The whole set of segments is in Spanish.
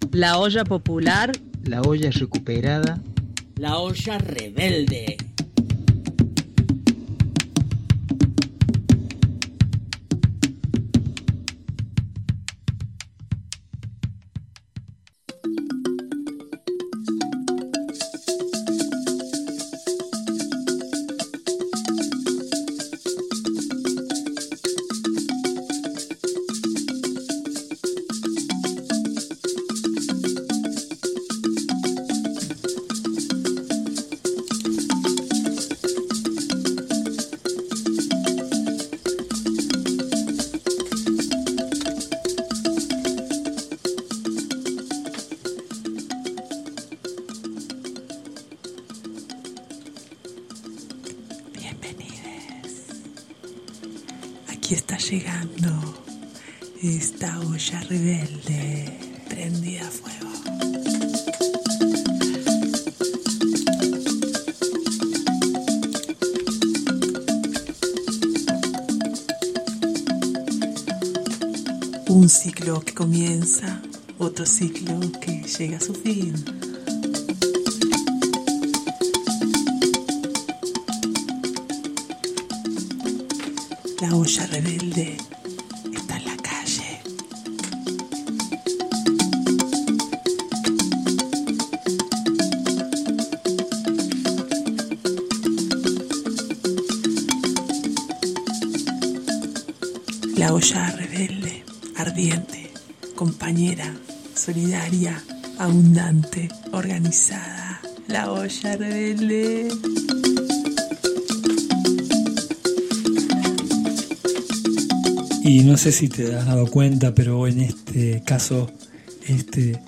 La olla popular. La olla recuperada. La olla rebelde. Aquí está llegando esta olla rebelde prendida a fuego. Un ciclo que comienza, otro ciclo que llega a su fin. La olla rebelde está en la calle. La olla rebelde, ardiente, compañera, solidaria, abundante, organizada. La olla rebelde. Y no sé si te has dado cuenta, pero en este caso, este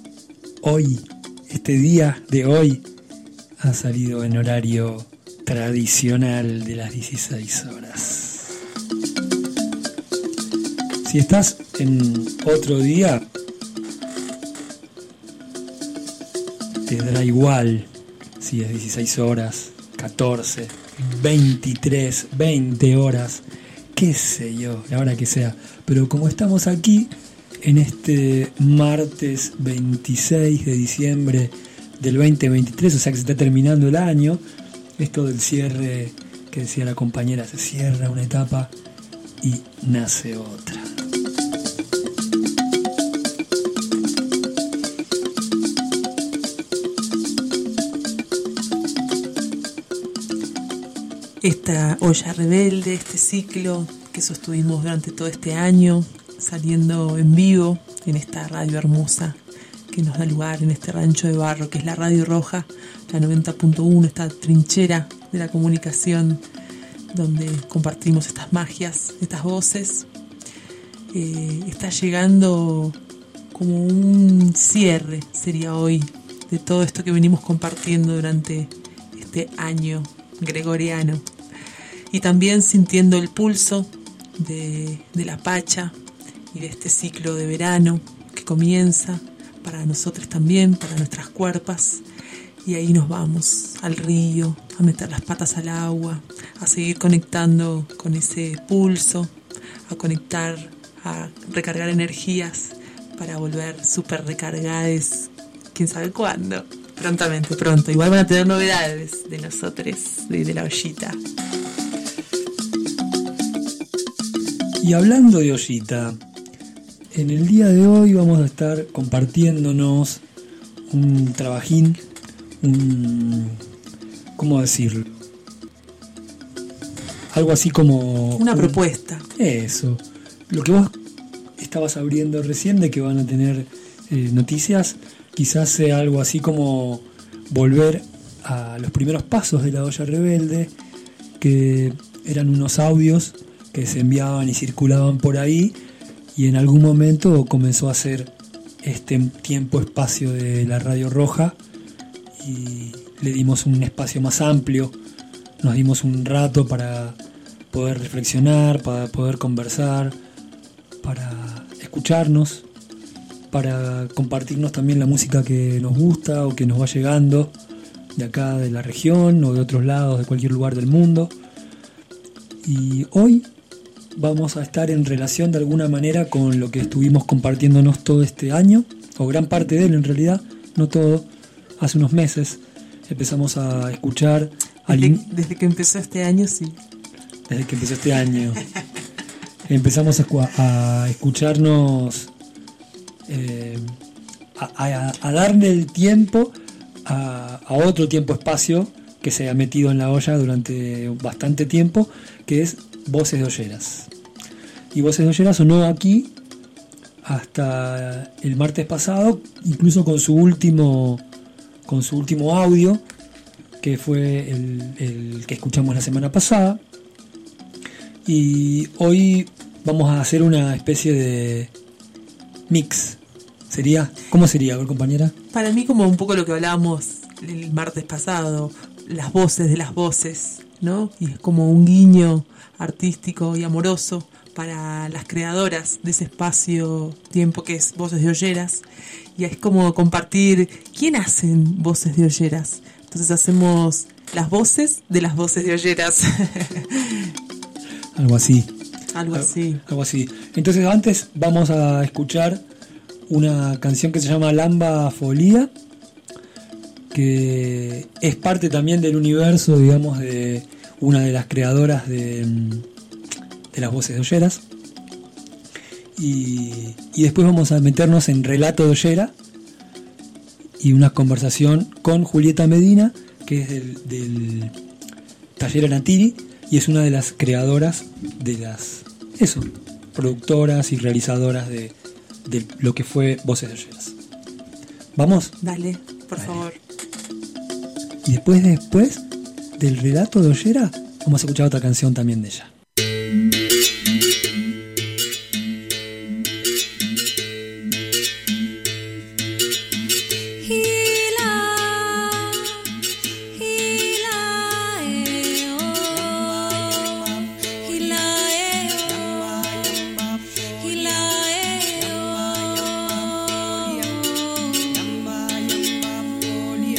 día de hoy ha salido en horario tradicional de las 16 horas. Si estás en otro día, te dará igual si es 16 horas, 14, 23, 20 horas. Qué sé yo, la hora que sea. Pero como estamos aquí en este martes 26 de diciembre del 2023, o sea que se está terminando el año, esto del cierre que decía la compañera, se cierra una etapa y nace otra. Esta olla rebelde, este ciclo que sostuvimos durante todo este año, saliendo en vivo en esta radio hermosa que nos da lugar en este rancho de barro que es la Radio Roja, la 90.1, esta trinchera de la comunicación donde compartimos estas magias, estas voces. Está llegando como un cierre, sería hoy, de todo esto que venimos compartiendo durante este año gregoriano. Y también sintiendo el pulso de la Pacha y de este ciclo de verano que comienza para nosotros también, para nuestras cuerpas. Y ahí nos vamos al río, a meter las patas al agua, a seguir conectando con ese pulso, a conectar, a recargar energías para volver súper recargadas, quién sabe cuándo. Prontamente, pronto. Igual van a tener novedades de nosotros, de la ollita. Y hablando de ollita, en el día de hoy vamos a estar compartiéndonos un trabajín, ¿cómo decirlo? Algo así como... Una propuesta. Eso. Lo que vos estabas abriendo recién de que van a tener noticias, quizás sea algo así como volver a los primeros pasos de la olla rebelde, que eran unos audios que se enviaban y circulaban por ahí, y en algún momento comenzó a ser este tiempo-espacio de la Radio Roja y le dimos un espacio más amplio, nos dimos un rato para poder reflexionar, para poder conversar, para escucharnos, para compartirnos también la música que nos gusta o que nos va llegando de acá de la región o de otros lados, de cualquier lugar del mundo. Y hoy vamos a estar en relación de alguna manera con lo que estuvimos compartiéndonos todo este año, o gran parte de él en realidad, no todo, hace unos meses empezamos a escuchar... Desde que empezó este año, sí. Desde que empezó este año. Empezamos a escucharnos, a darle el tiempo a otro tiempo-espacio que se ha metido en la olla durante bastante tiempo, que es Voces de Olleras. Y Voces de Olleras sonó aquí hasta el martes pasado, incluso con su último audio, que fue el que escuchamos la semana pasada. Y hoy vamos a hacer una especie de mix. ¿Cómo sería, a ver, compañera? Para mí, como un poco lo que hablábamos el martes pasado, las voces de las voces, ¿no? Y es como un guiño artístico y amoroso para las creadoras de ese espacio-tiempo que es Voces de Olleras. Y es como compartir quién hacen Voces de Olleras. Entonces hacemos las voces de las Voces de Olleras. Algo así. Algo así. Entonces antes vamos a escuchar una canción que se llama Lamba Folía, que es parte también del universo, digamos, de una de las creadoras de las Voces de Olleras. Y después vamos a meternos en Relato de Ollera y una conversación con Julieta Medina, que es del Taller Anatiri, y es una de las creadoras de las productoras y realizadoras de lo que fue Voces de Olleras. ¿Vamos? Dale, por favor. Y después del relato de Ollera, vamos a escuchar otra canción también de ella.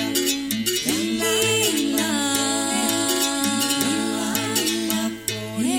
Yeah.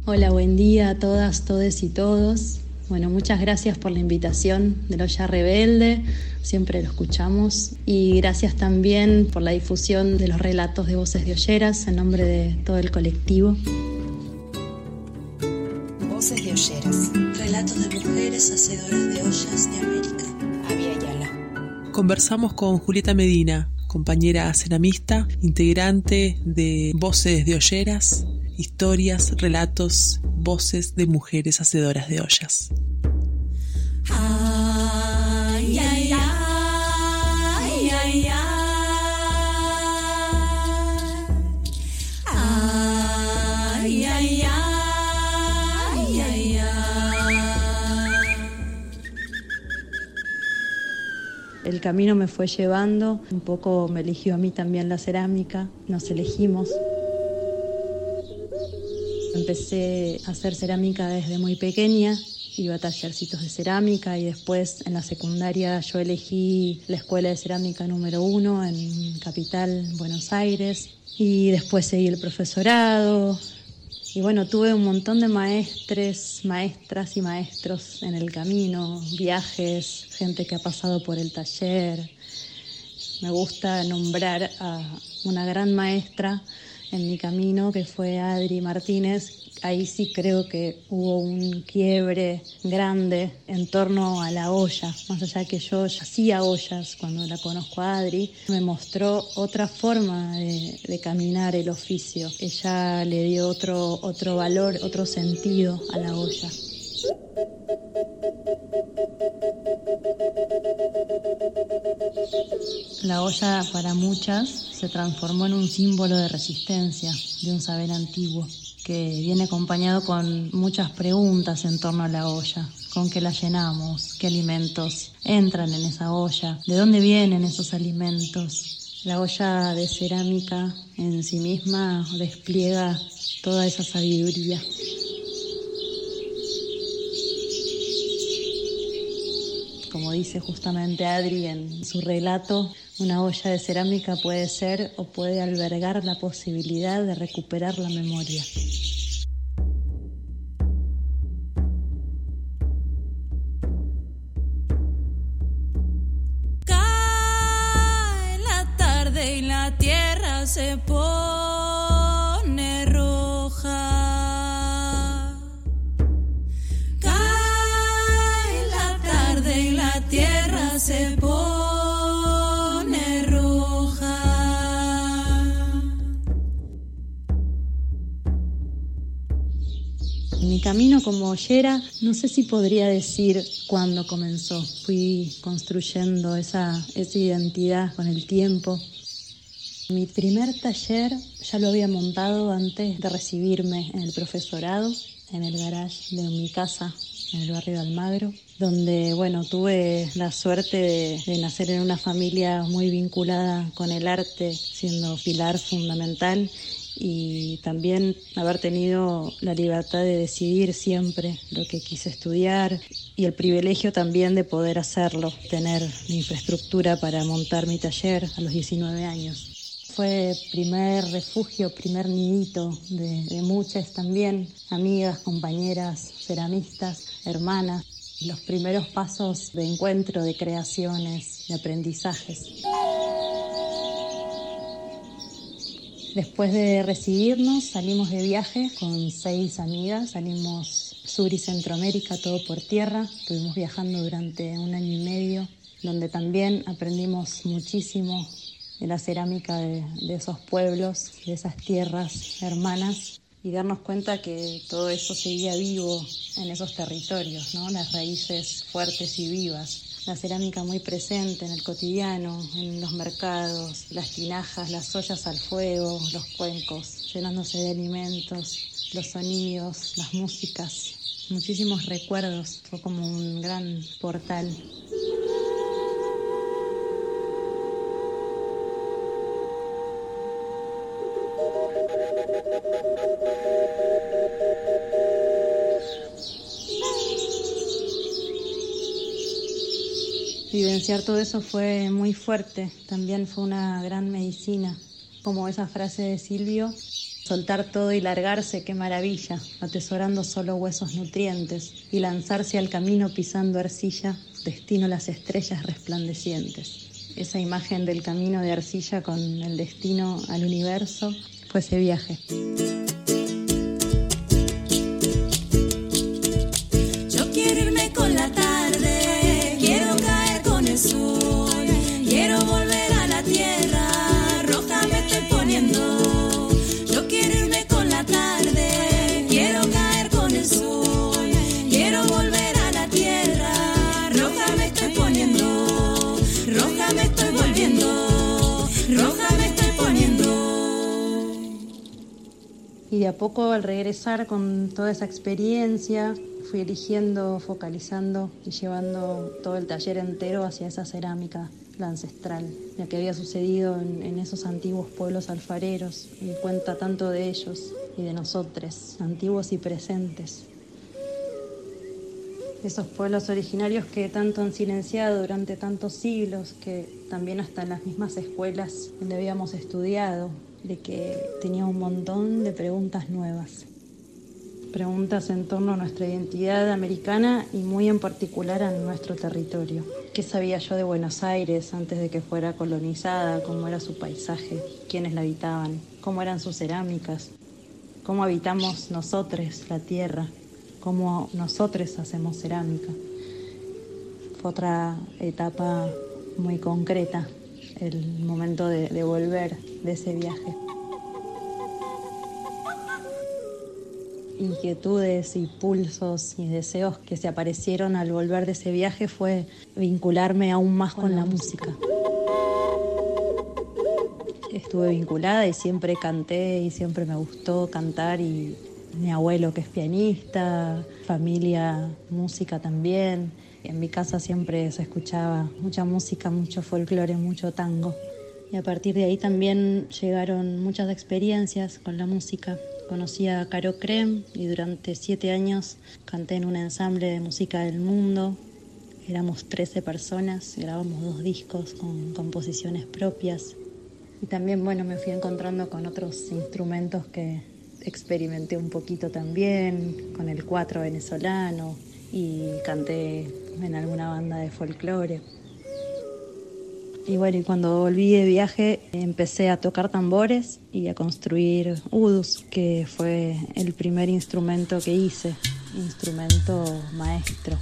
Hola, buen día a todas, todes y todos. Bueno, muchas gracias por la invitación de La Olla Rebelde, siempre lo escuchamos. Y gracias también por la difusión de los relatos de Voces de Olleras en nombre de todo el colectivo. Voces de Olleras. Relatos de mujeres hacedoras de ollas de América. Avia Yala. Conversamos con Julieta Medina, compañera ceramista, integrante de Voces de Olleras, historias, relatos, voces de mujeres hacedoras de ollas. Ay, ay, ay, ay, ay, ay, ay, ay, ay, ay. El camino me fue llevando, un poco me eligió a mí también la cerámica, nos elegimos. Empecé a hacer cerámica desde muy pequeña, iba a tallercitos de cerámica y después en la secundaria yo elegí la Escuela de Cerámica número 1 en Capital, Buenos Aires, y después seguí el profesorado. Y bueno, tuve un montón de maestras y maestros en el camino, viajes, gente que ha pasado por el taller. Me gusta nombrar a una gran maestra en mi camino, que fue Adri Martínez. Ahí sí creo que hubo un quiebre grande en torno a la olla. Más allá que yo ya hacía ollas cuando la conozco a Adri, me mostró otra forma de caminar el oficio. Ella le dio otro valor, otro sentido a la olla. La olla para muchas se transformó en un símbolo de resistencia, de un saber antiguo, que viene acompañado con muchas preguntas en torno a la olla. ¿Con qué la llenamos? ¿Qué alimentos entran en esa olla? ¿De dónde vienen esos alimentos? La olla de cerámica en sí misma despliega toda esa sabiduría. Como dice justamente Adri en su relato, una olla de cerámica puede ser o puede albergar la posibilidad de recuperar la memoria. Cae la tarde y la tierra se pone roja. La tierra se pone roja. Mi camino como ollera, no sé si podría decir cuándo comenzó. Fui construyendo esa identidad con el tiempo. Mi primer taller ya lo había montado antes de recibirme en el profesorado, en el garage de mi casa, en el barrio de Almagro, donde, bueno, tuve la suerte de nacer en una familia muy vinculada con el arte, siendo pilar fundamental, y también haber tenido la libertad de decidir siempre lo que quise estudiar y el privilegio también de poder hacerlo, tener la infraestructura para montar mi taller a los 19 años. Fue primer refugio, primer nidito de muchas también, amigas, compañeras, ceramistas, hermanas. Los primeros pasos de encuentro, de creaciones, de aprendizajes. Después de recibirnos, salimos de viaje con 6 amigas. Salimos Sur y Centroamérica, todo por tierra. Estuvimos viajando durante 1 año y medio, donde también aprendimos muchísimo de la cerámica de esos pueblos, de esas tierras hermanas, y darnos cuenta que todo eso seguía vivo en esos territorios, ¿no? Las raíces fuertes y vivas. La cerámica muy presente en el cotidiano, en los mercados, las tinajas, las ollas al fuego, los cuencos, llenándose de alimentos, los sonidos, las músicas, muchísimos recuerdos. Fue como un gran portal. Vivenciar todo eso fue muy fuerte, también fue una gran medicina. Como esa frase de Silvio, Soltar todo y largarse, qué maravilla, atesorando solo huesos nutrientes, y lanzarse al camino pisando arcilla, destino las estrellas resplandecientes. Esa imagen del camino de arcilla con el destino al universo fue ese viaje. Yo quiero irme con la tarde, quiero caer con el sol, quiero volver a la tierra, roja me estoy poniendo. Y de a poco, al regresar con toda esa experiencia, fui eligiendo, focalizando y llevando todo el taller entero hacia esa cerámica, la ancestral, la que había sucedido en esos antiguos pueblos alfareros, y cuenta tanto de ellos y de nosotros, antiguos y presentes. Esos pueblos originarios que tanto han silenciado durante tantos siglos, que también hasta en las mismas escuelas donde habíamos estudiado, de que tenía un montón de preguntas nuevas. Preguntas en torno a nuestra identidad americana y muy en particular a nuestro territorio. ¿Qué sabía yo de Buenos Aires antes de que fuera colonizada? ¿Cómo era su paisaje? ¿Quiénes la habitaban? ¿Cómo eran sus cerámicas? ¿Cómo habitamos nosotros la tierra? ¿Cómo nosotros hacemos cerámica? Fue otra etapa muy concreta, el momento de volver de ese viaje. Inquietudes y pulsos y deseos que se aparecieron al volver de ese viaje fue vincularme aún más con la música. Estuve vinculada y siempre canté y siempre me gustó cantar, y mi abuelo, que es pianista, familia, música también. En mi casa siempre se escuchaba mucha música, mucho folclore, mucho tango. Y a partir de ahí también llegaron muchas experiencias con la música. Conocí a Caro Crem y durante 7 años canté en un ensamble de música del mundo. Éramos 13 personas, grabamos 2 discos con composiciones propias. Y también, me fui encontrando con otros instrumentos que experimenté un poquito también, con el 4 venezolano, y canté en alguna banda de folclore. Y cuando volví de viaje empecé a tocar tambores y a construir udus, que fue el primer instrumento que hice, instrumento maestro.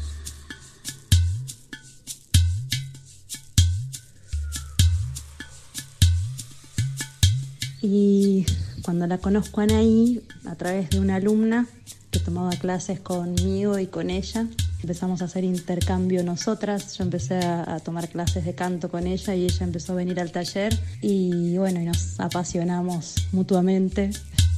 Y cuando la conozco a Anaí, a través de una alumna que tomaba clases conmigo y con ella, empezamos a hacer intercambio nosotras. Yo empecé a tomar clases de canto con ella y ella empezó a venir al taller y nos apasionamos mutuamente.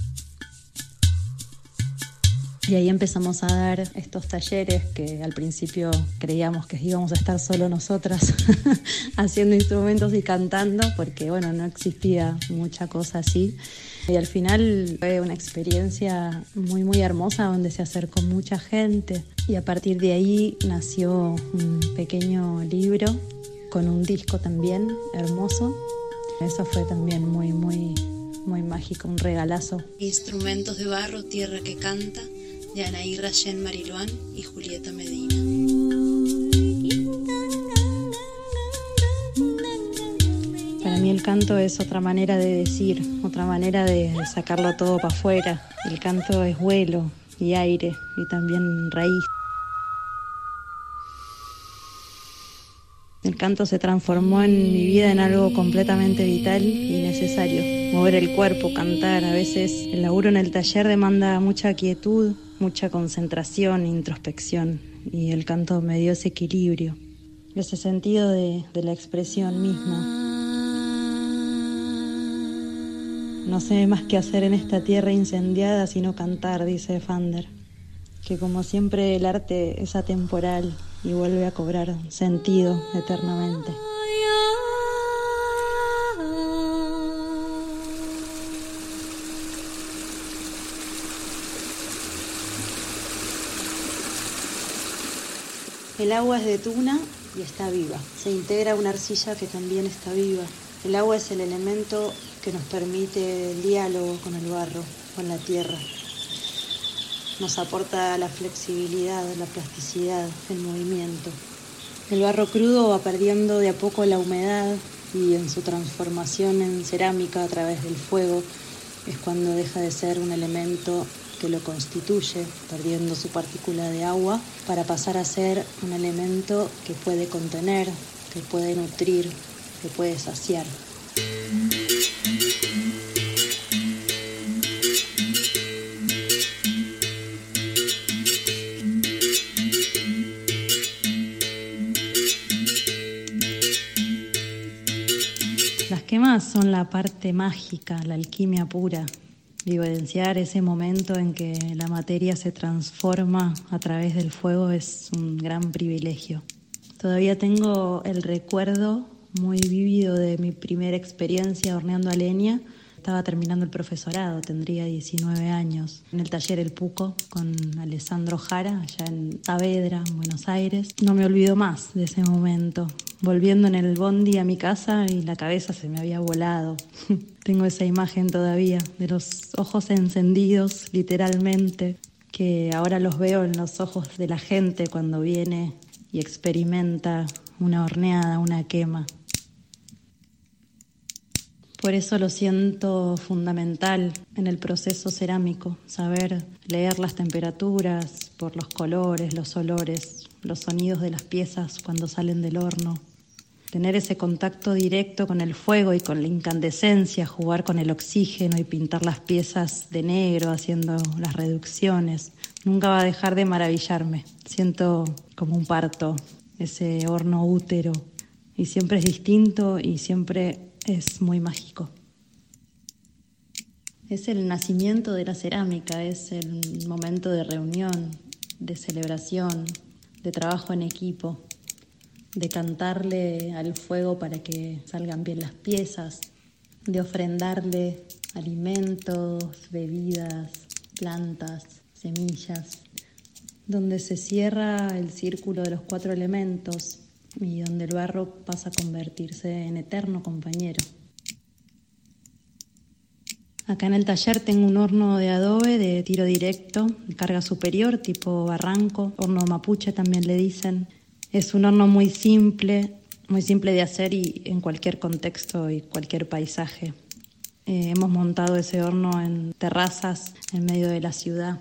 Y ahí empezamos a dar estos talleres que al principio creíamos que íbamos a estar solo nosotras haciendo instrumentos y cantando, porque no existía mucha cosa así. Y al final fue una experiencia muy, muy hermosa, donde se acercó mucha gente. Y a partir de ahí nació un pequeño libro con un disco también hermoso. Eso fue también muy, muy, muy mágico, un regalazo. Instrumentos de barro, tierra que canta, de Anaí Rayén Mariluán y Julieta Medina. Para mí el canto es otra manera de decir, otra manera de sacarlo todo para afuera. El canto es vuelo y aire y también raíz. El canto se transformó en mi vida en algo completamente vital y necesario. Mover el cuerpo, cantar. A veces el laburo en el taller demanda mucha quietud, mucha concentración, introspección. Y el canto me dio ese equilibrio, ese sentido de la expresión misma. No sé más qué hacer en esta tierra incendiada sino cantar, dice Fander. Que como siempre el arte es atemporal y vuelve a cobrar sentido eternamente. El agua es de tuna y está viva. Se integra a una arcilla que también está viva. El agua es el elemento que nos permite el diálogo con el barro, con la tierra. Nos aporta la flexibilidad, la plasticidad, el movimiento. El barro crudo va perdiendo de a poco la humedad y en su transformación en cerámica a través del fuego es cuando deja de ser un elemento que lo constituye, perdiendo su partícula de agua, para pasar a ser un elemento que puede contener, que puede nutrir, que puede saciar. Las quemas son la parte mágica, la alquimia pura. Vivenciar ese momento en que la materia se transforma a través del fuego es un gran privilegio. Todavía tengo el recuerdo muy vívido de mi primera experiencia horneando a leña. Estaba terminando el profesorado, tendría 19 años, en el taller El Puco con Alessandro Jara, allá en Saavedra, en Buenos Aires. No me olvido más de ese momento, volviendo en el bondi a mi casa y la cabeza se me había volado. Tengo esa imagen todavía de los ojos encendidos, literalmente, que ahora los veo en los ojos de la gente cuando viene y experimenta una horneada, una quema. Por eso lo siento fundamental en el proceso cerámico, saber leer las temperaturas, por los colores, los olores, los sonidos de las piezas cuando salen del horno. Tener ese contacto directo con el fuego y con la incandescencia, jugar con el oxígeno y pintar las piezas de negro haciendo las reducciones. Nunca va a dejar de maravillarme. Siento como un parto, ese horno útero. Y siempre es distinto y siempre es muy mágico. Es el nacimiento de la cerámica, es el momento de reunión, de celebración, de trabajo en equipo, de cantarle al fuego para que salgan bien las piezas, de ofrendarle alimentos, bebidas, plantas, semillas, donde se cierra el círculo de los 4 elementos y donde el barro pasa a convertirse en eterno compañero. Acá en el taller tengo un horno de adobe de tiro directo, de carga superior, tipo barranco, horno mapuche también le dicen. Es un horno muy simple de hacer y en cualquier contexto y cualquier paisaje. Hemos montado ese horno en terrazas en medio de la ciudad.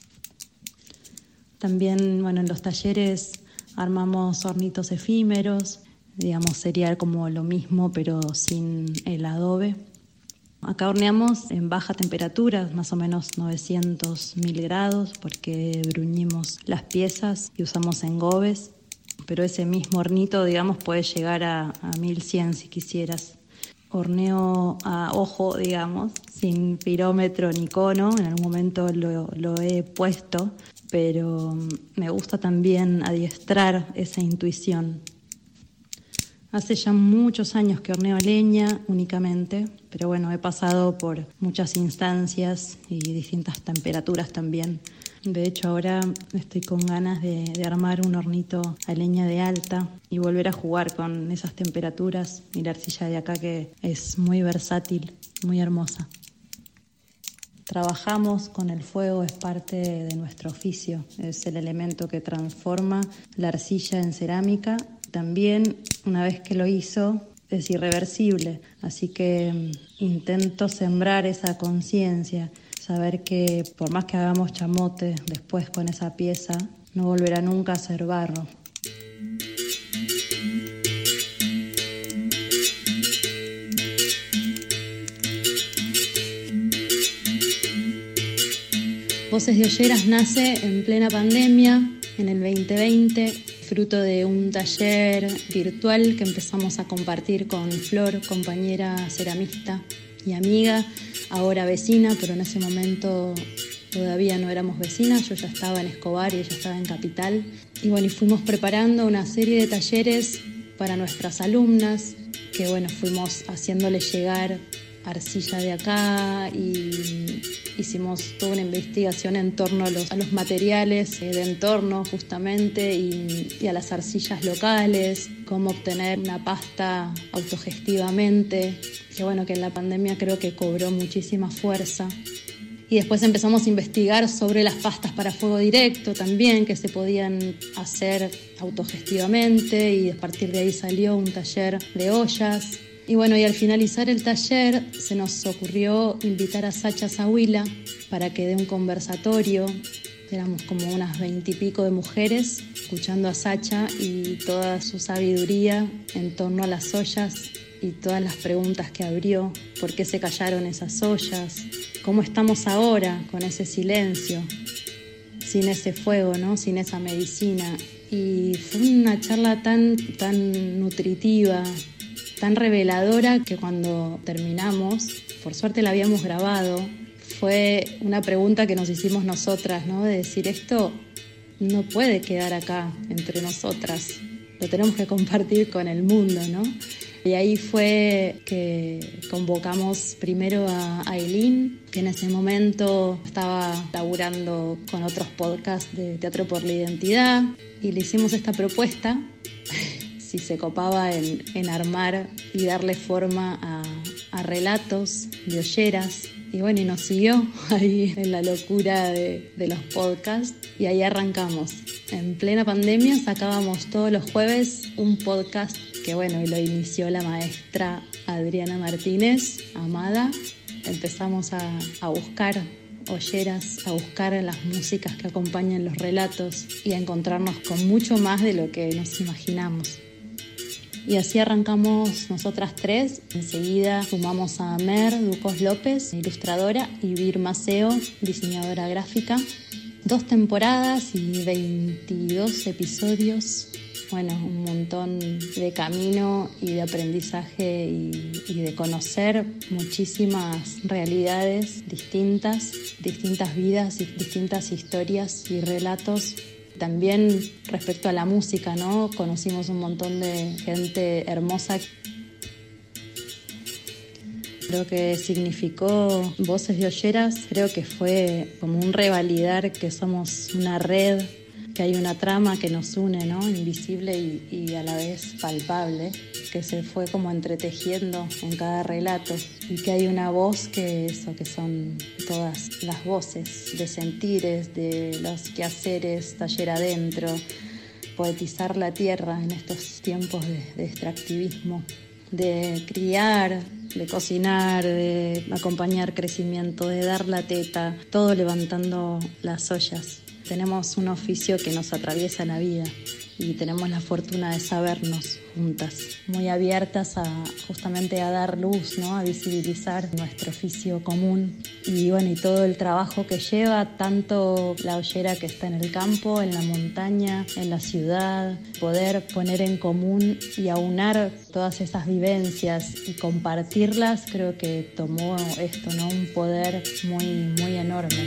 También, en los talleres armamos hornitos efímeros, sería como lo mismo pero sin el adobe. Acá horneamos en baja temperatura, más o menos 900-1000 grados, porque bruñimos las piezas y usamos engobes, pero ese mismo hornito, puede llegar a 1100 si quisieras. Horneo a ojo, sin pirómetro ni cono, en algún momento lo he puesto, pero me gusta también adiestrar esa intuición. Hace ya muchos años que horneo a leña únicamente, pero he pasado por muchas instancias y distintas temperaturas también. De hecho, ahora estoy con ganas de armar un hornito a leña de alta y volver a jugar con esas temperaturas y la arcilla de acá que es muy versátil, muy hermosa. Trabajamos con el fuego, es parte de nuestro oficio, es el elemento que transforma la arcilla en cerámica. También, una vez que lo hizo, es irreversible, así que intento sembrar esa conciencia, saber que por más que hagamos chamote después con esa pieza, no volverá nunca a ser barro. Voces de Olleras nace en plena pandemia, en el 2020, fruto de un taller virtual que empezamos a compartir con Flor, compañera ceramista y amiga, ahora vecina, pero en ese momento todavía no éramos vecinas. Yo ya estaba en Escobar y ella estaba en Capital. Y fuimos preparando una serie de talleres para nuestras alumnas, que fuimos haciéndoles llegar arcilla de acá y hicimos toda una investigación en torno a los materiales de entorno justamente y a las arcillas locales, cómo obtener una pasta autogestivamente, que bueno, que en la pandemia creo que cobró muchísima fuerza. Y después empezamos a investigar sobre las pastas para fuego directo también, que se podían hacer autogestivamente, y a partir de ahí salió un taller de ollas. Y bueno, y al finalizar el taller se nos ocurrió invitar a Sacha Zahuila para que dé un conversatorio. Éramos como unas 20 y pico de mujeres escuchando a Sacha y toda su sabiduría en torno a las ollas y todas las preguntas que abrió. ¿Por qué se callaron esas ollas? ¿Cómo estamos ahora con ese silencio? Sin ese fuego, ¿no? Sin esa medicina. Y fue una charla tan nutritiva, tan reveladora, que cuando terminamos, por suerte la habíamos grabado, fue una pregunta que nos hicimos nosotras, ¿no? De decir, esto no puede quedar acá entre nosotras, lo tenemos que compartir con el mundo, ¿no? Y ahí fue que convocamos primero a Aileen, que en ese momento estaba laburando con otros podcasts de Teatro por la Identidad, y le hicimos esta propuesta, si se copaba en armar y darle forma a relatos de olleras. Y bueno, y nos siguió ahí en la locura de los podcasts, y ahí arrancamos. En plena pandemia sacábamos todos los jueves un podcast que bueno, y lo inició la maestra Adriana Martínez, Amada. Empezamos a buscar olleras, a buscar las músicas que acompañan los relatos y a encontrarnos con mucho más de lo que nos imaginamos. Y así arrancamos nosotras tres. Enseguida sumamos a Mer Ducos López, ilustradora, y Vir Maceo, diseñadora gráfica. 2 temporadas y 22 episodios. Bueno, un montón de camino y de aprendizaje y de conocer muchísimas realidades distintas vidas y distintas historias y relatos. También respecto a la música, ¿no? Conocimos un montón de gente hermosa. Creo que significó Voces de Olleras, creo que fue como un revalidar que somos una red, que hay una trama que nos une, ¿no? Invisible y a la vez palpable, que se fue como entretejiendo en cada relato, y que hay una voz que son todas las voces de sentires, de los quehaceres, taller adentro, poetizar la tierra en estos tiempos de extractivismo, de criar, de cocinar, de acompañar crecimiento, de dar la teta, todo levantando las ollas. Tenemos un oficio que nos atraviesa la vida y tenemos la fortuna de sabernos juntas, muy abiertas justamente a dar luz, ¿no? A visibilizar nuestro oficio común y bueno, y todo el trabajo que lleva, tanto la ollera que está en el campo, en la montaña, en la ciudad, poder poner en común y aunar todas esas vivencias y compartirlas, creo que tomó esto, ¿no? Un poder muy, muy enorme.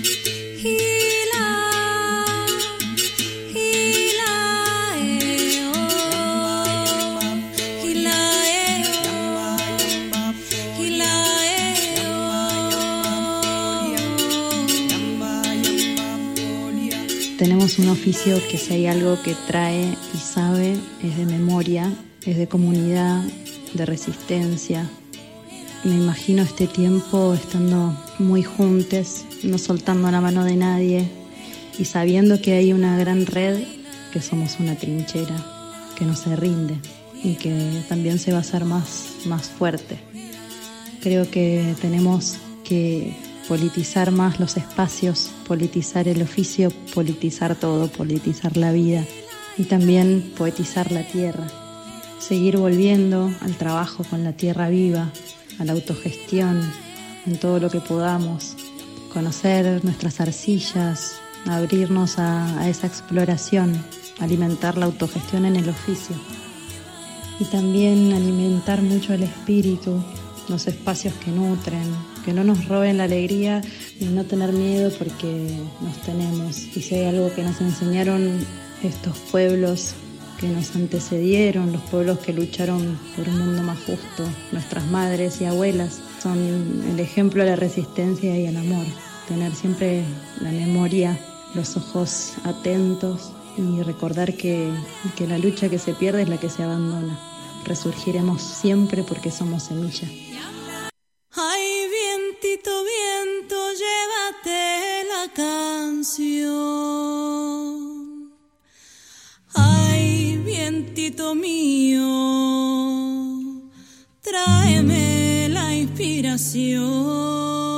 Tenemos un oficio que si hay algo que trae y sabe es de memoria, es de comunidad, de resistencia. Me imagino este tiempo estando muy juntes, no soltando la mano de nadie y sabiendo que hay una gran red, que somos una trinchera, que no se rinde y que también se va a hacer más fuerte. Creo que tenemos que politizar más los espacios, politizar el oficio, politizar todo, politizar la vida y también poetizar la tierra. Seguir volviendo al trabajo con la tierra viva, a la autogestión en todo lo que podamos, conocer nuestras arcillas, abrirnos a esa exploración, alimentar la autogestión en el oficio y también alimentar mucho el espíritu, los espacios que nutren, que no nos roben la alegría y no tener miedo porque nos tenemos. Y si hay algo que nos enseñaron estos pueblos que nos antecedieron, los pueblos que lucharon por un mundo más justo, nuestras madres y abuelas, son el ejemplo de la resistencia y el amor. Tener siempre la memoria, los ojos atentos y recordar que la lucha que se pierde es la que se abandona. Resurgiremos siempre porque somos semilla. Ay, vientito, viento, llévate la canción. Ay, vientito mío, tráeme la inspiración.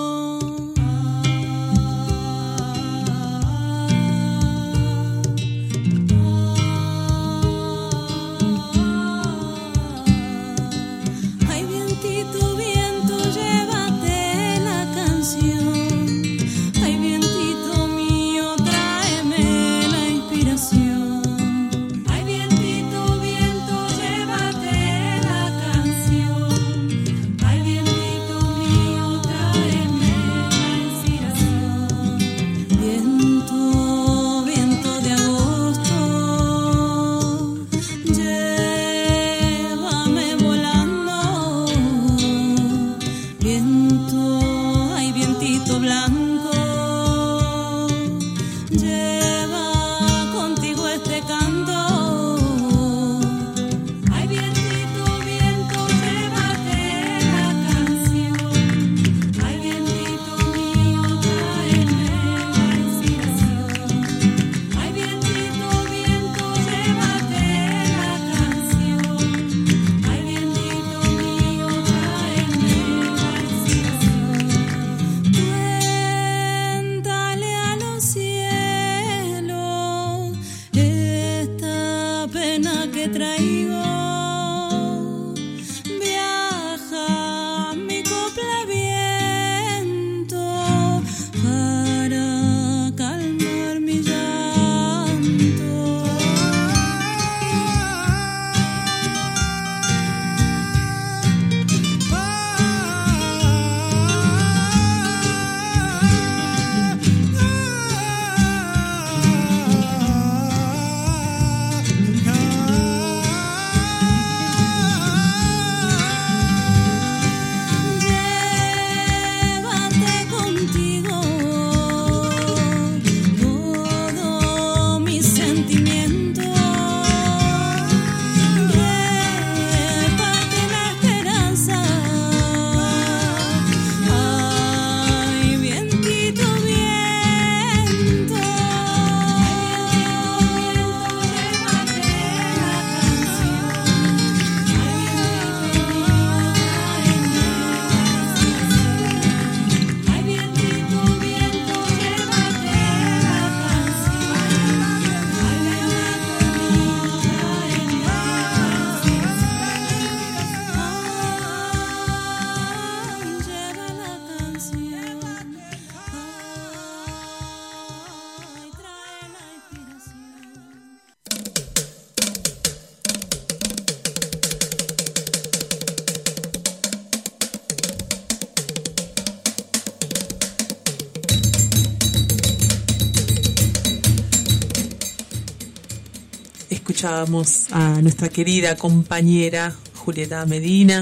Escuchábamos a nuestra querida compañera Julieta Medina,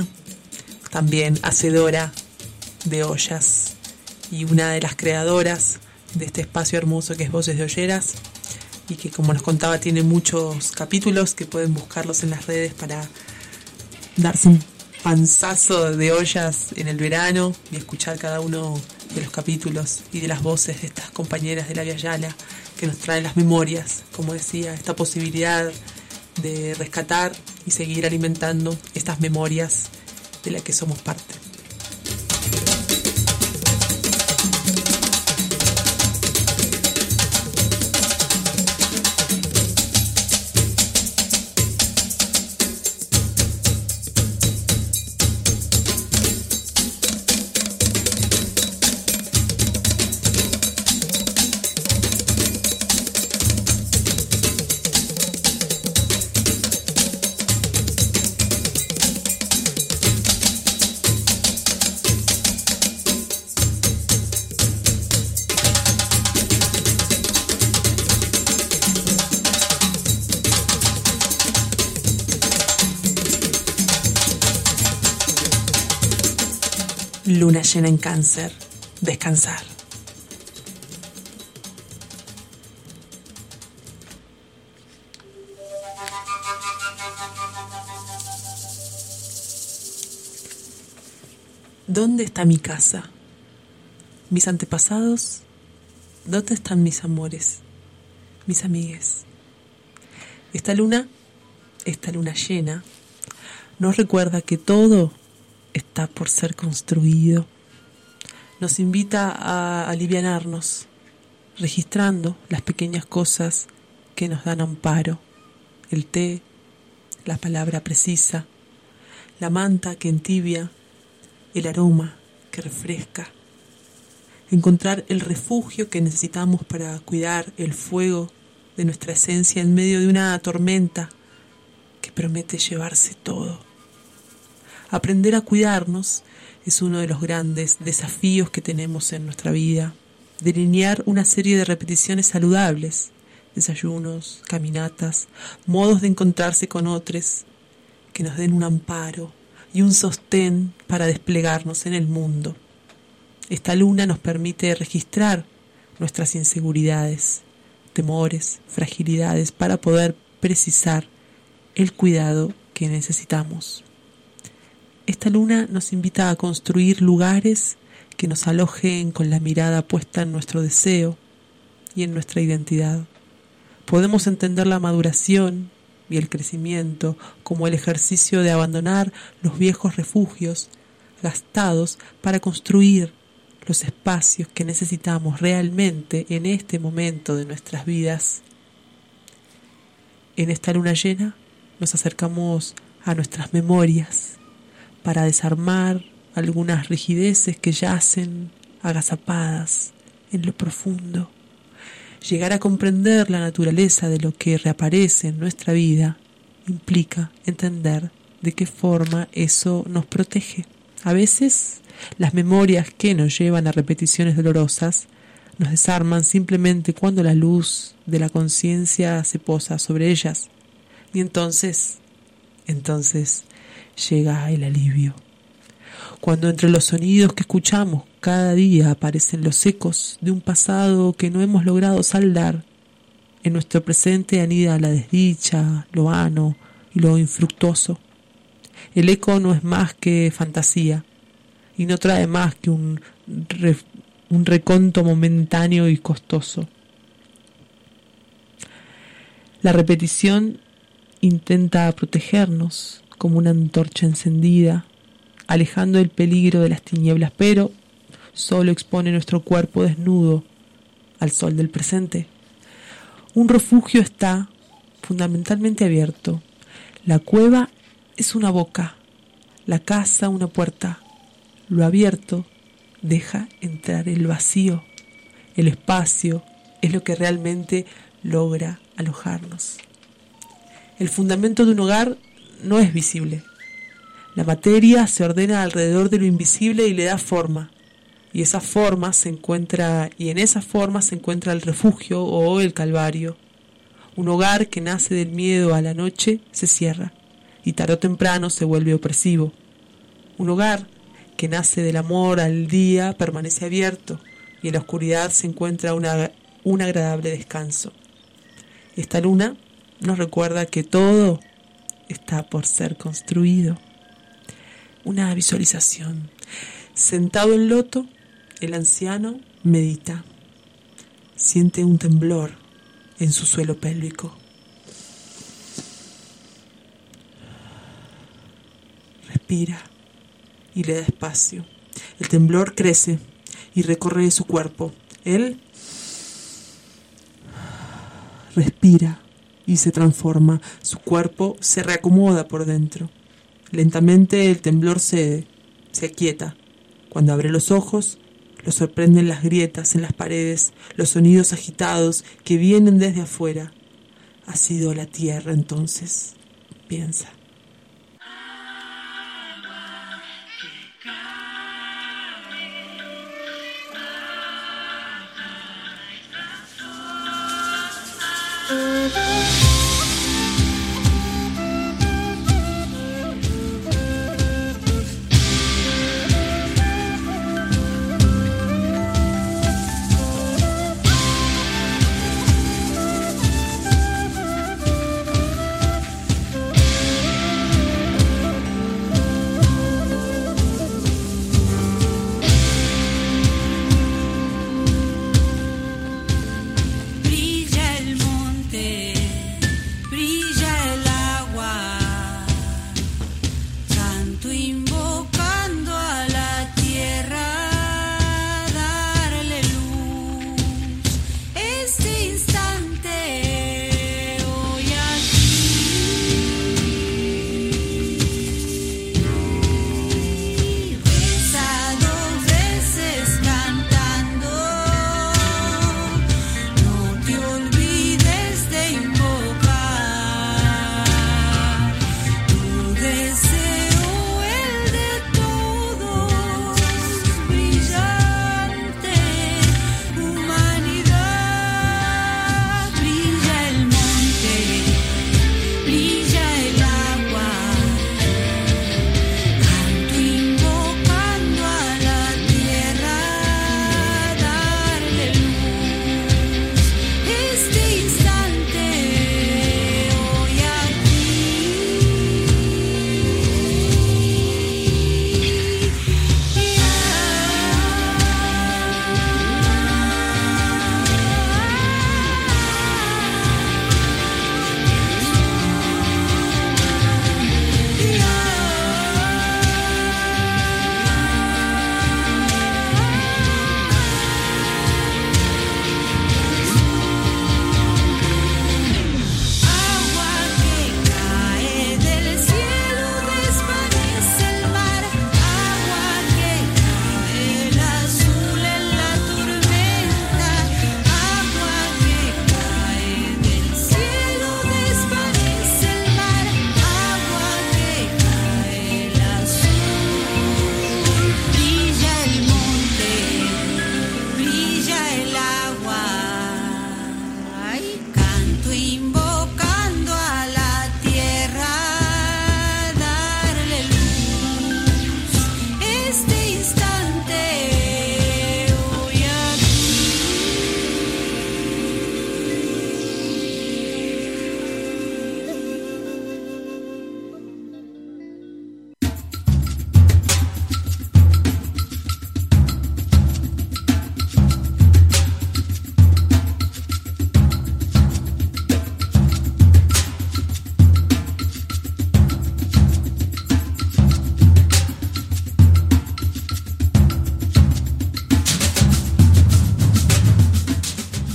también hacedora de ollas y una de las creadoras de este espacio hermoso que es Voces de Olleras, y que, como nos contaba, tiene muchos capítulos que pueden buscarlos en las redes para darse un panzazo de ollas en el verano y escuchar cada uno de los capítulos y de las voces de estas compañeras de la Via Yala, que nos traen las memorias, como decía, esta posibilidad de rescatar y seguir alimentando estas memorias de las que somos parte. Luna llena en Cáncer, descansar. ¿Dónde está mi casa? ¿Mis antepasados? ¿Dónde están mis amores? Mis amigues. Esta luna llena, nos recuerda que todo está por ser construido. Nos invita a alivianarnos, registrando las pequeñas cosas que nos dan amparo. El té, la palabra precisa, la manta que entibia, el aroma que refresca. Encontrar el refugio que necesitamos para cuidar el fuego de nuestra esencia en medio de una tormenta que promete llevarse todo. Aprender a cuidarnos es uno de los grandes desafíos que tenemos en nuestra vida. Delinear una serie de repeticiones saludables, desayunos, caminatas, modos de encontrarse con otros que nos den un amparo y un sostén para desplegarnos en el mundo. Esta luna nos permite registrar nuestras inseguridades, temores, fragilidades para poder precisar el cuidado que necesitamos. Esta luna nos invita a construir lugares que nos alojen con la mirada puesta en nuestro deseo y en nuestra identidad. Podemos entender la maduración y el crecimiento como el ejercicio de abandonar los viejos refugios gastados para construir los espacios que necesitamos realmente en este momento de nuestras vidas. En esta luna llena nos acercamos a nuestras memorias para desarmar algunas rigideces que yacen agazapadas en lo profundo. Llegar a comprender la naturaleza de lo que reaparece en nuestra vida implica entender de qué forma eso nos protege. A veces, las memorias que nos llevan a repeticiones dolorosas nos desarman simplemente cuando la luz de la conciencia se posa sobre ellas. Y entonces llega el alivio. Cuando entre los sonidos que escuchamos cada día aparecen los ecos de un pasado que no hemos logrado saldar, en nuestro presente anida la desdicha, lo vano y lo infructuoso. El eco no es más que fantasía y no trae más que un reconto momentáneo y costoso. La repetición intenta protegernos como una antorcha encendida, alejando el peligro de las tinieblas, pero solo expone nuestro cuerpo desnudo al sol del presente. Un refugio está fundamentalmente abierto. La cueva es una boca, la casa una puerta. Lo abierto deja entrar el vacío. El espacio es lo que realmente logra alojarnos. El fundamento de un hogar no es visible. La materia se ordena alrededor de lo invisible y le da forma. Y en esa forma se encuentra el refugio o el calvario. Un hogar que nace del miedo a la noche se cierra y tarde o temprano se vuelve opresivo. Un hogar que nace del amor al día permanece abierto y en la oscuridad se encuentra un agradable descanso. Esta luna nos recuerda que todo está por ser construido. Una visualización. Sentado en loto, el anciano medita. Siente un temblor en su suelo pélvico. Respira y le da espacio. El temblor crece y recorre su cuerpo. Él respira y se transforma. Su cuerpo se reacomoda por dentro. Lentamente el temblor cede, se aquieta. Cuando abre los ojos, lo sorprenden las grietas en las paredes, los sonidos agitados que vienen desde afuera. Ha sido la tierra entonces, piensa.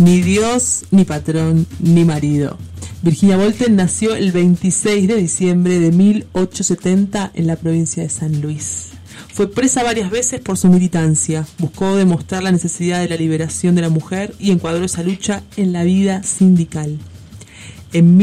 Ni Dios, ni patrón, ni marido. Virginia Volten nació el 26 de diciembre de 1870 en la provincia de San Luis. Fue presa varias veces por su militancia. Buscó demostrar la necesidad de la liberación de la mujer y encuadró esa lucha en la vida sindical. En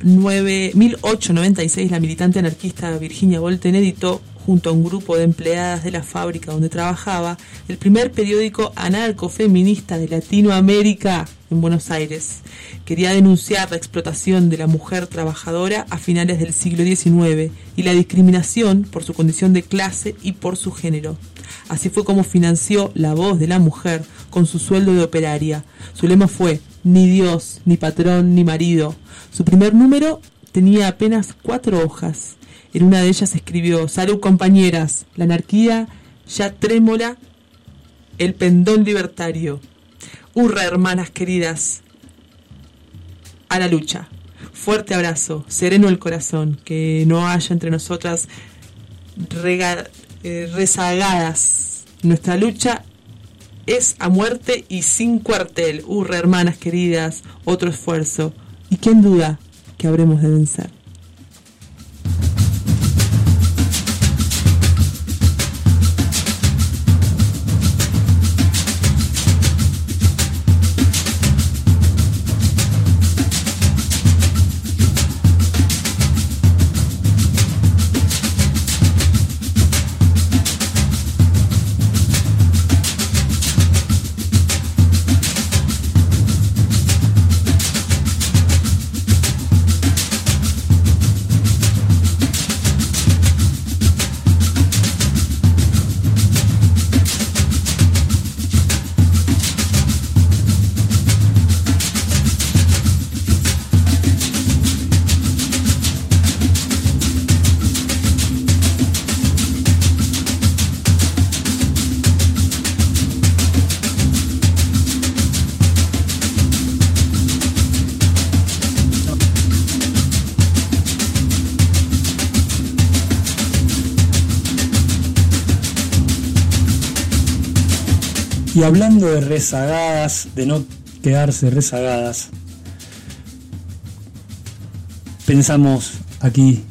1896, la militante anarquista Virginia Volten editó, junto a un grupo de empleadas de la fábrica donde trabajaba, el primer periódico anarcofeminista de Latinoamérica en Buenos Aires. Quería denunciar la explotación de la mujer trabajadora a finales del siglo XIX y la discriminación por su condición de clase y por su género. Así fue como financió La Voz de la Mujer con su sueldo de operaria. Su lema fue: ni Dios, ni patrón, ni marido. Su primer número tenía apenas 4 hojas. En una de ellas escribió: salud compañeras, la anarquía ya trémola, el pendón libertario. Hurra, hermanas queridas, a la lucha. Fuerte abrazo, sereno el corazón, que no haya entre nosotras rezagadas. Nuestra lucha es a muerte y sin cuartel. Hurra, hermanas queridas, otro esfuerzo. ¿Y quién duda que habremos de vencer? Y hablando de rezagadas, de no quedarse rezagadas, pensamos aquí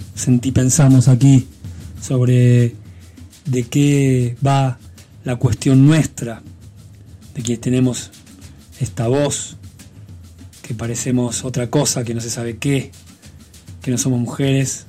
sobre de qué va la cuestión nuestra, de que tenemos esta voz, que parecemos otra cosa, que no se sabe qué, que no somos mujeres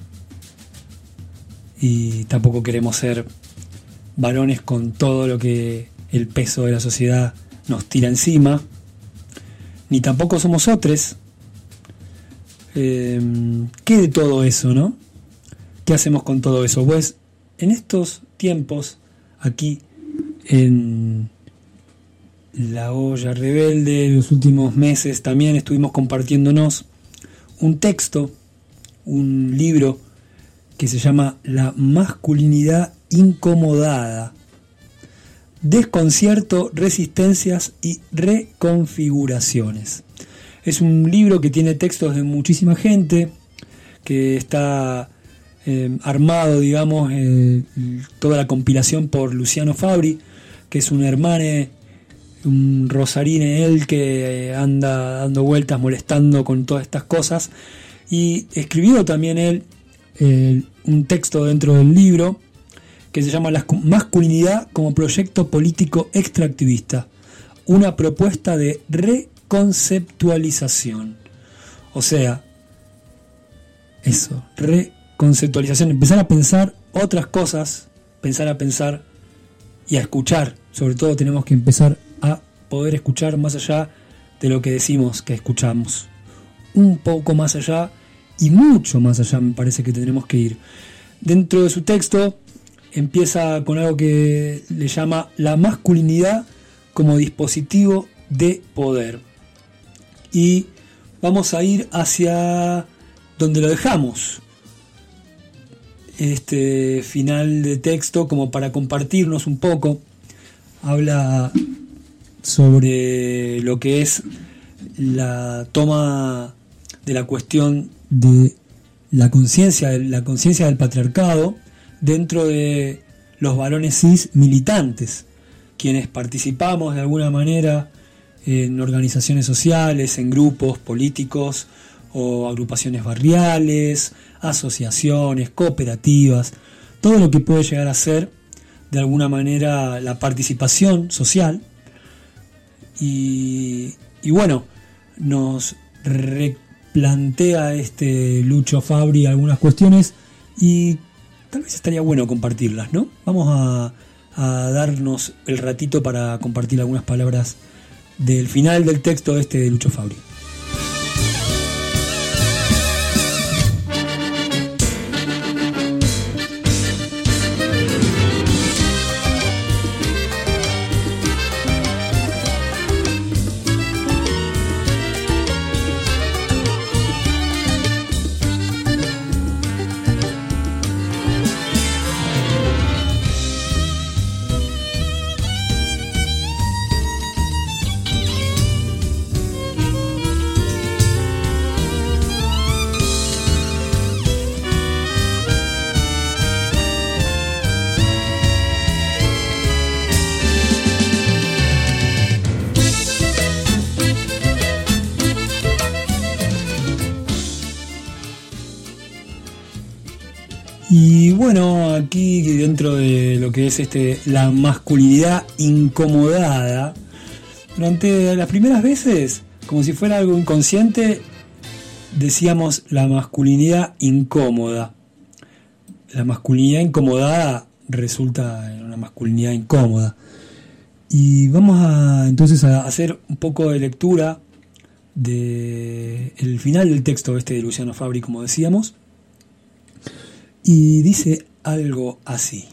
y tampoco queremos ser varones con todo lo que el peso de la sociedad nos tira encima, ni tampoco somos otros. ¿Qué de todo eso, no? ¿Qué hacemos con todo eso? Pues en estos tiempos, aquí en La Olla Rebelde, en los últimos meses también estuvimos compartiéndonos un texto, un libro que se llama La masculinidad incomodada. Desconcierto, resistencias y reconfiguraciones. Es un libro que tiene textos de muchísima gente, que está armado, digamos, toda la compilación por Luciano Fabri, que es un hermane, un rosarine, él que anda dando vueltas, molestando con todas estas cosas, y escribió también él un texto dentro del libro que se llama La masculinidad como proyecto político extractivista, una propuesta de reconceptualización. O sea, eso, reconceptualización, empezar a pensar otras cosas, empezar a pensar y a escuchar. Sobre todo tenemos que empezar a poder escuchar más allá de lo que decimos que escuchamos. Un poco más allá y mucho más allá me parece que tendremos que ir. Dentro de su texto empieza con algo que le llama la masculinidad como dispositivo de poder. Y vamos a ir hacia donde lo dejamos. Este final de texto, como para compartirnos un poco, habla sobre lo que es la toma de la cuestión de la conciencia del patriarcado dentro de los varones cis militantes, quienes participamos de alguna manera en organizaciones sociales, en grupos políticos o agrupaciones barriales, asociaciones, cooperativas, todo lo que puede llegar a ser de alguna manera la participación social. Y bueno, nos replantea Lucho Fabri algunas cuestiones y tal vez estaría bueno compartirlas, ¿no? Vamos a darnos el ratito para compartir algunas palabras del final del texto de Lucho Fabri. Y bueno, aquí dentro de lo que es la masculinidad incomodada, durante las primeras veces, como si fuera algo inconsciente, decíamos la masculinidad incómoda. La masculinidad incomodada resulta en una masculinidad incómoda. Y vamos entonces a hacer un poco de lectura del final del texto de Luciano Fabri, como decíamos. Y dice algo así: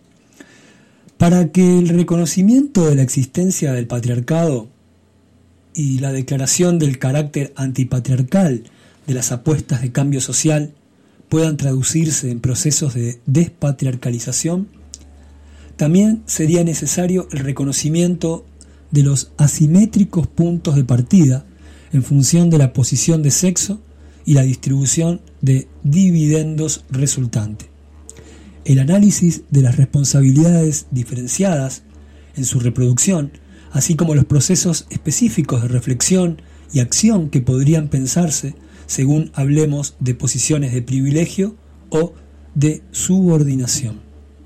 para que el reconocimiento de la existencia del patriarcado y la declaración del carácter antipatriarcal de las apuestas de cambio social puedan traducirse en procesos de despatriarcalización, también sería necesario el reconocimiento de los asimétricos puntos de partida en función de la posición de sexo y la distribución de dividendos resultante. El análisis de las responsabilidades diferenciadas en su reproducción, así como los procesos específicos de reflexión y acción que podrían pensarse según hablemos de posiciones de privilegio o de subordinación.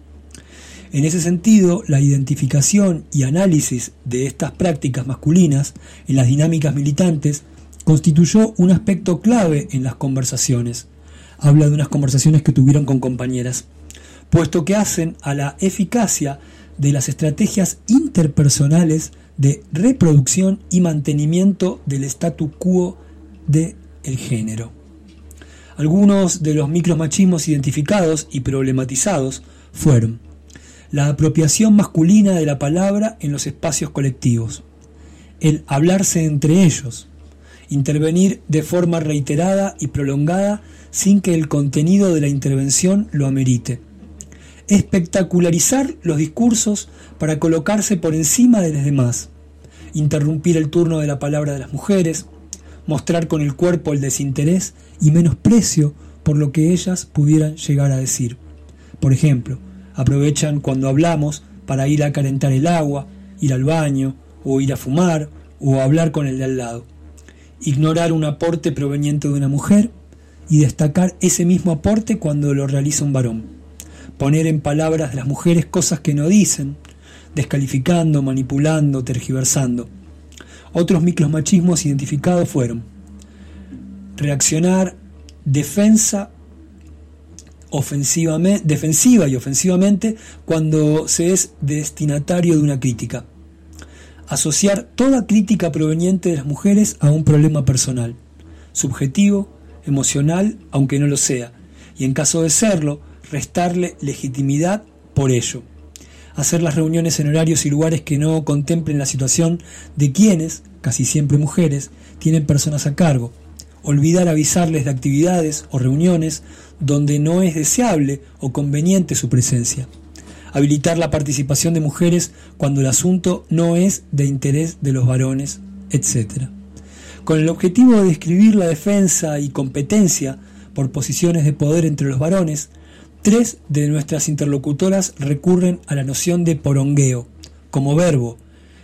En ese sentido, la identificación y análisis de estas prácticas masculinas en las dinámicas militantes constituyó un aspecto clave en las conversaciones. Habla de unas conversaciones que tuvieron con compañeras, puesto que hacen a la eficacia de las estrategias interpersonales de reproducción y mantenimiento del statu quo del género. Algunos de los micromachismos identificados y problematizados fueron la apropiación masculina de la palabra en los espacios colectivos, el hablarse entre ellos, intervenir de forma reiterada y prolongada sin que el contenido de la intervención lo amerite, espectacularizar los discursos para colocarse por encima de los demás, interrumpir el turno de la palabra de las mujeres, mostrar con el cuerpo el desinterés y menosprecio por lo que ellas pudieran llegar a decir. Por ejemplo, aprovechan cuando hablamos para ir a calentar el agua, ir al baño, o ir a fumar, o hablar con el de al lado. Ignorar un aporte proveniente de una mujer y destacar ese mismo aporte cuando lo realiza un varón. Poner en palabras de las mujeres cosas que no dicen, descalificando, manipulando, tergiversando. Otros micromachismos identificados fueron reaccionar defensiva y ofensivamente cuando se es destinatario de una crítica. Asociar toda crítica proveniente de las mujeres a un problema personal, subjetivo, emocional, aunque no lo sea, y en caso de serlo, restarle legitimidad por ello. Hacer las reuniones en horarios y lugares que no contemplen la situación de quienes, casi siempre mujeres, tienen personas a cargo. Olvidar avisarles de actividades o reuniones donde no es deseable o conveniente su presencia. Habilitar la participación de mujeres cuando el asunto no es de interés de los varones, etc. Con el objetivo de describir la defensa y competencia por posiciones de poder entre los varones, 3 de nuestras interlocutoras recurren a la noción de porongueo como verbo,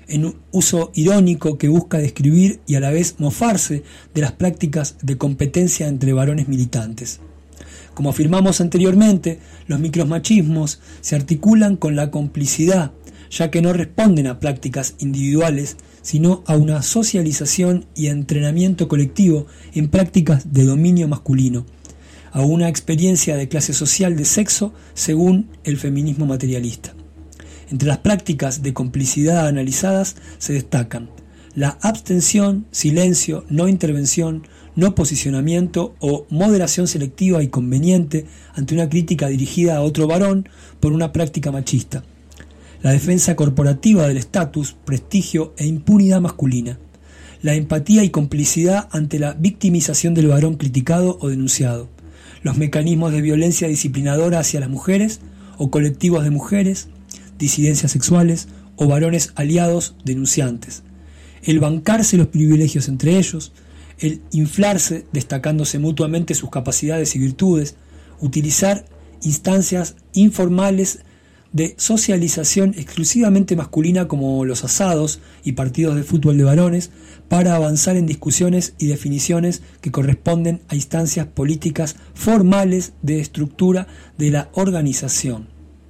en un uso irónico que busca describir y a la vez mofarse de las prácticas de competencia entre varones militantes. Como afirmamos anteriormente, los micromachismos se articulan con la complicidad, ya que no responden a prácticas individuales, sino a una socialización y entrenamiento colectivo en prácticas de dominio masculino, a una experiencia de clase social de sexo según el feminismo materialista. Entre las prácticas de complicidad analizadas se destacan la abstención, silencio, no intervención, no posicionamiento o moderación selectiva y conveniente ante una crítica dirigida a otro varón por una práctica machista, la defensa corporativa del estatus, prestigio e impunidad masculina, la empatía y complicidad ante la victimización del varón criticado o denunciado, los mecanismos de violencia disciplinadora hacia las mujeres o colectivos de mujeres, disidencias sexuales o varones aliados denunciantes, el bancarse los privilegios entre ellos, el inflarse destacándose mutuamente sus capacidades y virtudes, utilizar instancias informales de socialización exclusivamente masculina como los asados y partidos de fútbol de varones para avanzar en discusiones y definiciones que corresponden a instancias políticas formales de estructura de la organización.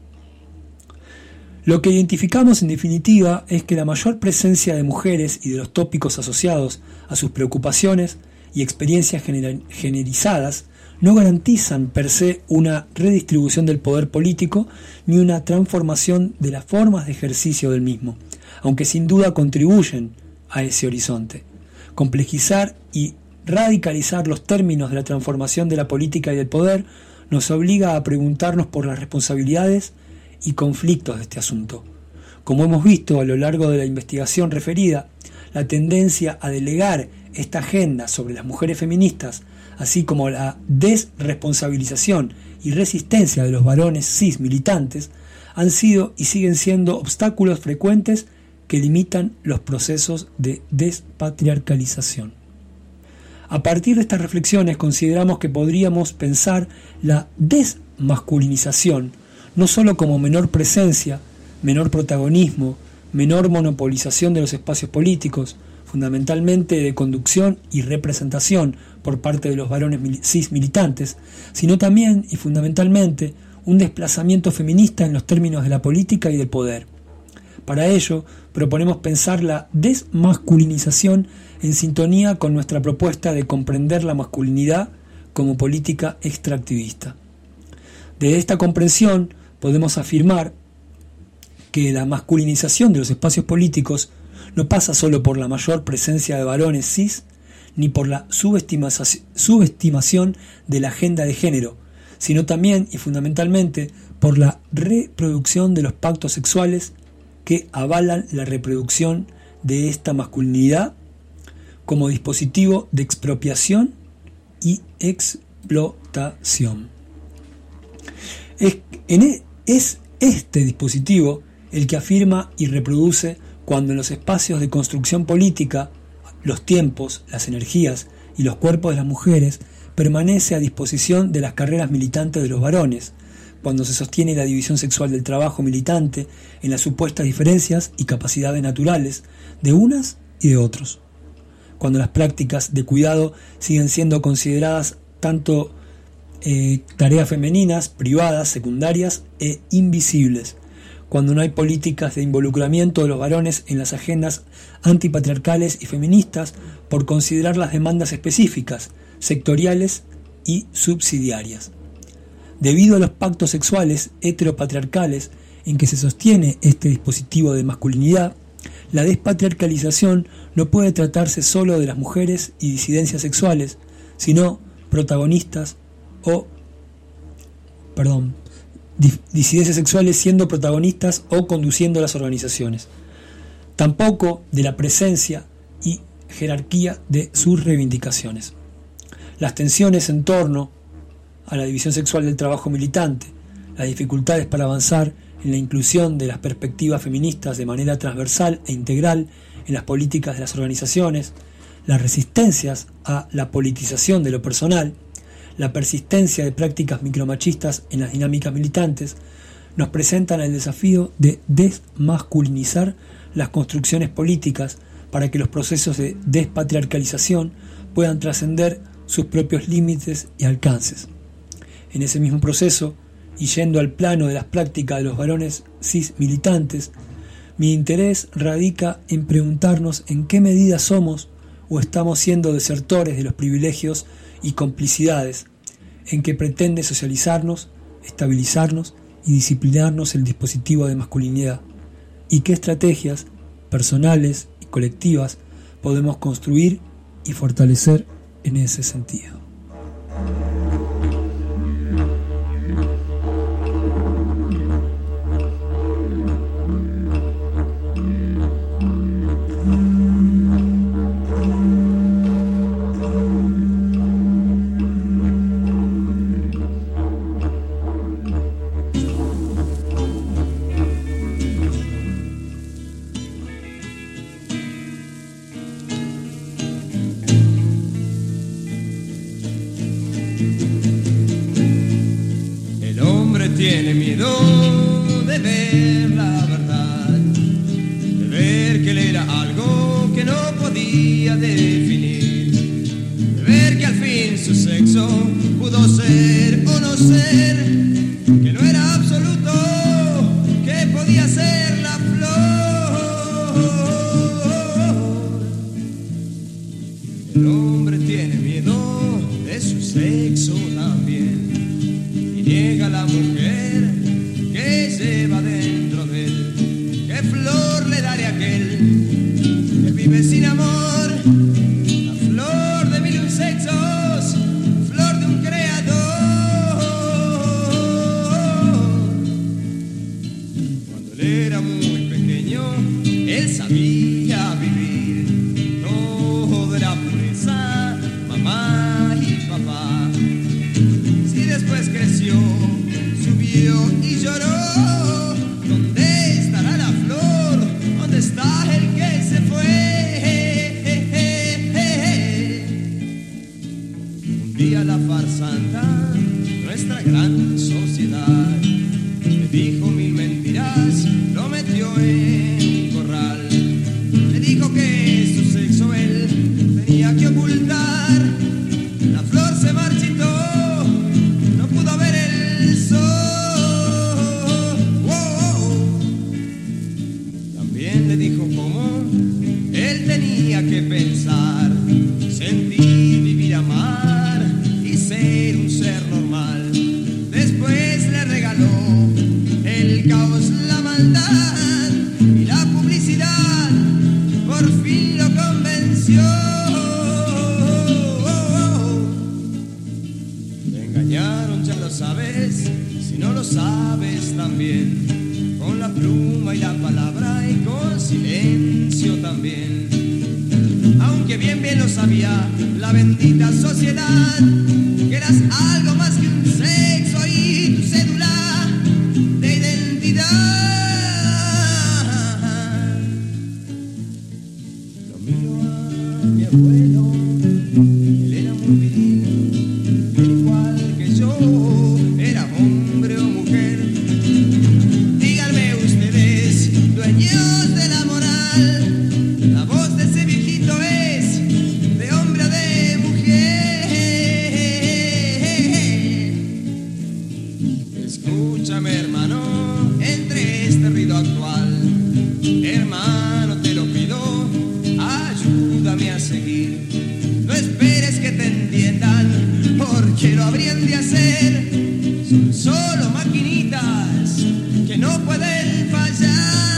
Lo que identificamos en definitiva es que la mayor presencia de mujeres y de los tópicos asociados a sus preocupaciones y experiencias generalizadas no garantizan per se una redistribución del poder político ni una transformación de las formas de ejercicio del mismo, aunque sin duda contribuyen a ese horizonte. Complejizar y radicalizar los términos de la transformación de la política y del poder nos obliga a preguntarnos por las responsabilidades y conflictos de este asunto. Como hemos visto a lo largo de la investigación referida, la tendencia a delegar esta agenda sobre las mujeres feministas, así como la desresponsabilización y resistencia de los varones cis militantes, han sido y siguen siendo obstáculos frecuentes que limitan los procesos de despatriarcalización. A partir de estas reflexiones consideramos que podríamos pensar la desmasculinización no solo como menor presencia, menor protagonismo, menor monopolización de los espacios políticos, fundamentalmente de conducción y representación por parte de los varones cis militantes, sino también y fundamentalmente un desplazamiento feminista en los términos de la política y del poder. Para ello, proponemos pensar la desmasculinización en sintonía con nuestra propuesta de comprender la masculinidad como política extractivista. De esta comprensión podemos afirmar que la masculinización de los espacios políticos no pasa solo por la mayor presencia de varones cis, ni por la subestimación de la agenda de género, sino también y fundamentalmente por la reproducción de los pactos sexuales que avalan la reproducción de esta masculinidad como dispositivo de expropiación y explotación. Es este dispositivo el que afirma y reproduce cuando en los espacios de construcción política, los tiempos, las energías y los cuerpos de las mujeres permanece a disposición de las carreras militantes de los varones, cuando se sostiene la división sexual del trabajo militante en las supuestas diferencias y capacidades naturales de unas y de otros, cuando las prácticas de cuidado siguen siendo consideradas tanto tareas femeninas, privadas, secundarias e invisibles, cuando no hay políticas de involucramiento de los varones en las agendas antipatriarcales y feministas por considerar las demandas específicas, sectoriales y subsidiarias. Debido a los pactos sexuales heteropatriarcales en que se sostiene este dispositivo de masculinidad, la despatriarcalización no puede tratarse solo de las mujeres y disidencias sexuales, sino protagonistas disidencias sexuales siendo protagonistas o conduciendo las organizaciones. Tampoco de la presencia y jerarquía de sus reivindicaciones. Las tensiones en torno a la división sexual del trabajo militante, las dificultades para avanzar en la inclusión de las perspectivas feministas de manera transversal e integral en las políticas de las organizaciones, las resistencias a la politización de lo personal, la persistencia de prácticas micromachistas en las dinámicas militantes, nos presentan el desafío de desmasculinizar las construcciones políticas para que los procesos de despatriarcalización puedan trascender sus propios límites y alcances. En ese mismo proceso, y yendo al plano de las prácticas de los varones cis militantes, mi interés radica en preguntarnos en qué medida somos o estamos siendo desertores de los privilegios y complicidades en que pretende socializarnos, estabilizarnos y disciplinarnos el dispositivo de masculinidad, y qué estrategias personales y colectivas podemos construir y fortalecer en ese sentido. Tiene miedo de ver la verdad, de ver que él era algo que no podía definir, de ver que al fin su sexo pudo ser o no ser, que no era absoluto, que podía ser la flor. El hombre tiene miedo de su sexo también, niega la mujer que lleva dentro de él. ¿Qué flor le daré a aquel que vive sin amor? La flor de mil y un sexos, flor de un creador. Cuando él era muy pequeño, él sabía vivir. Todo era pureza, mamá y papá. Si después creció, subió y lloró, ¿dónde estará la flor? ¿Dónde está el que se fue? Un día la farsanta, nuestra gran sociedad, le dijo mil mentiras, lo metió en un corral. Le dijo que su sexo él tenía que ocultar. La flor se marchitó, no pudo ver el sol. También le dijo cómo él tenía que pensar, sentir, vivir, amar y ser un ser normal. Después le regaló el caos, la maldad y la publicidad. Por fin lo convenció. Te engañaron, ya lo sabes, si no lo sabes también, con la pluma y la palabra y con silencio también. Aunque bien lo sabía la bendita sociedad, que eras algo más que un sexo y tu cédula de identidad. Lo miro a mi abuelo, él era muy viril, él igual que yo, era hombre o mujer. Díganme ustedes, dueños de la moral, la voz de ese viejito es de hombre o de mujer. Escúchame, hermano, entre este ruido actual, hermano, te lo pido, ayúdame a seguir. No esperes que te entiendan, porque lo habrían de hacer. Son solo maquinitas que no pueden fallar.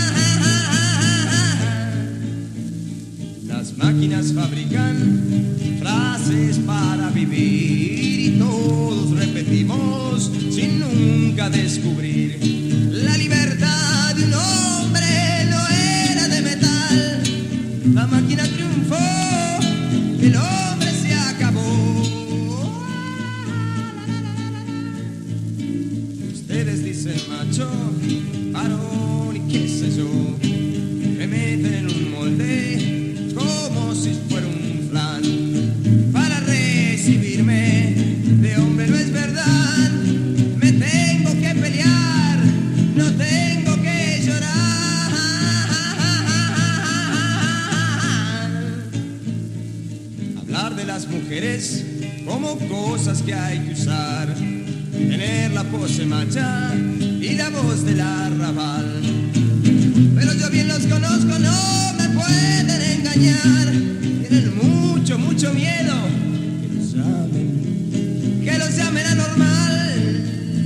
Las máquinas fabrican frases para vivir y todos repetimos sin nunca descubrir. La libertad de un hombre no era de metal. La máquina triunfó, el hombre se acabó. Ustedes dicen macho, varón y qué sé yo, me meten en un molde como si fuera un flan. Para recibirme de hombre no es verdad, me tengo que pelear mujeres como cosas que hay que usar. Tener la pose macha y la voz del arrabal. Pero yo bien los conozco, no me pueden engañar. Tienen mucho, mucho miedo que los llamen anormal.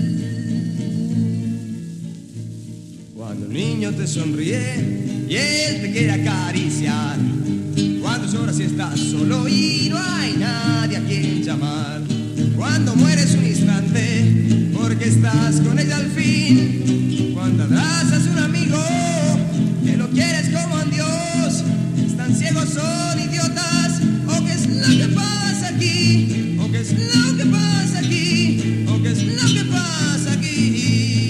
Cuando un niño te sonríe y él te quiere acariciar. Cuando lloras y estás solo y no hay nadie a quien llamar. Cuando mueres un instante porque estás con ella al fin. Cuando abrazas a un amigo que lo quieres como a Dios. Están ciegos, son idiotas. ¿O qué es lo que pasa aquí? ¿O qué es lo que pasa aquí? ¿O qué es lo que pasa aquí?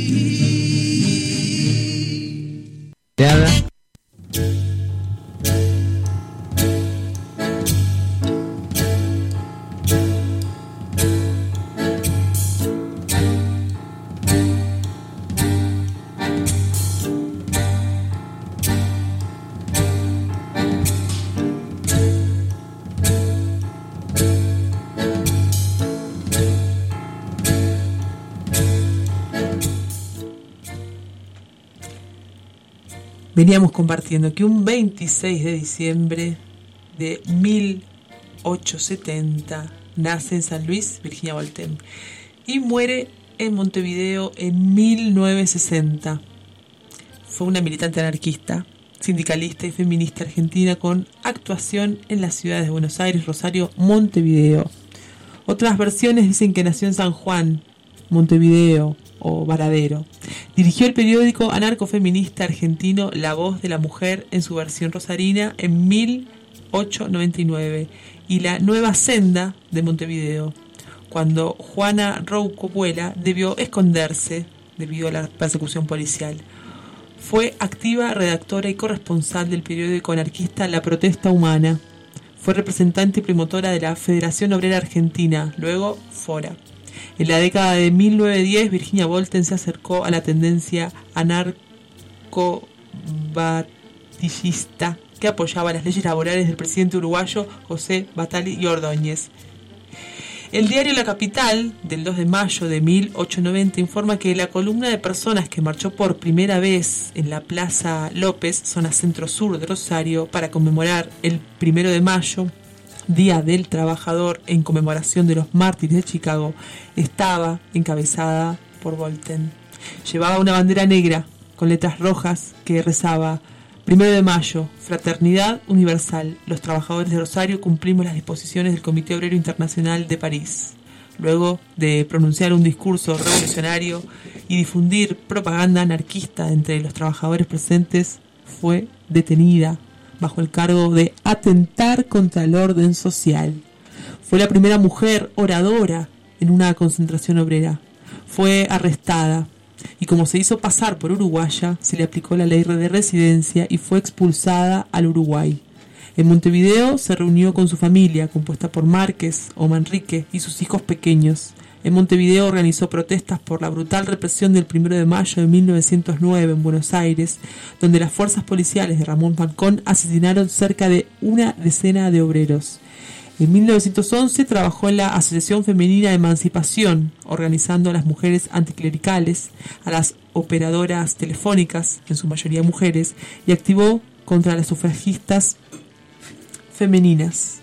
Veníamos compartiendo que un 26 de diciembre de 1870 nace en San Luis Virginia Voltaire y muere en Montevideo en 1960. Fue una militante anarquista, sindicalista y feminista argentina con actuación en las ciudades de Buenos Aires, Rosario, Montevideo. Otras versiones dicen que nació en San Juan, Montevideo o Varadero. Dirigió el periódico anarcofeminista argentino La Voz de la Mujer en su versión rosarina en 1899 y La Nueva Senda de Montevideo, cuando Juana Rouco Buela debió esconderse debido a la persecución policial. Fue activa redactora y corresponsal del periódico anarquista La Protesta Humana. Fue representante y promotora de la Federación Obrera Argentina, luego FORA. En la década de 1910, Virginia Voltaire se acercó a la tendencia anarco-batillista que apoyaba las leyes laborales del presidente uruguayo José Batali y Ordóñez. El diario La Capital, del 2 de mayo de 1890, informa que la columna de personas que marchó por primera vez en la Plaza López, zona centro-sur de Rosario, para conmemorar el 1 de mayo, Día del Trabajador, en conmemoración de los mártires de Chicago, estaba encabezada por Voltaire. Llevaba una bandera negra con letras rojas que rezaba: 1 de mayo, fraternidad universal. Los trabajadores de Rosario cumplimos las disposiciones del Comité Obrero Internacional de París. Luego de pronunciar un discurso revolucionario y difundir propaganda anarquista entre los trabajadores presentes, fue detenida bajo el cargo de atentar contra el orden social. Fue la primera mujer oradora en una concentración obrera. Fue arrestada y, como se hizo pasar por uruguaya, se le aplicó la ley de residencia y fue expulsada al Uruguay. En Montevideo se reunió con su familia, compuesta por Márquez o Manrique y sus hijos pequeños. En Montevideo organizó protestas por la brutal represión del 1 de mayo de 1909 en Buenos Aires, donde las fuerzas policiales de Ramón Falcón asesinaron cerca de una decena de obreros. En 1911 trabajó en la Asociación Femenina de Emancipación, organizando a las mujeres anticlericales, a las operadoras telefónicas, en su mayoría mujeres, y activó contra las sufragistas femeninas.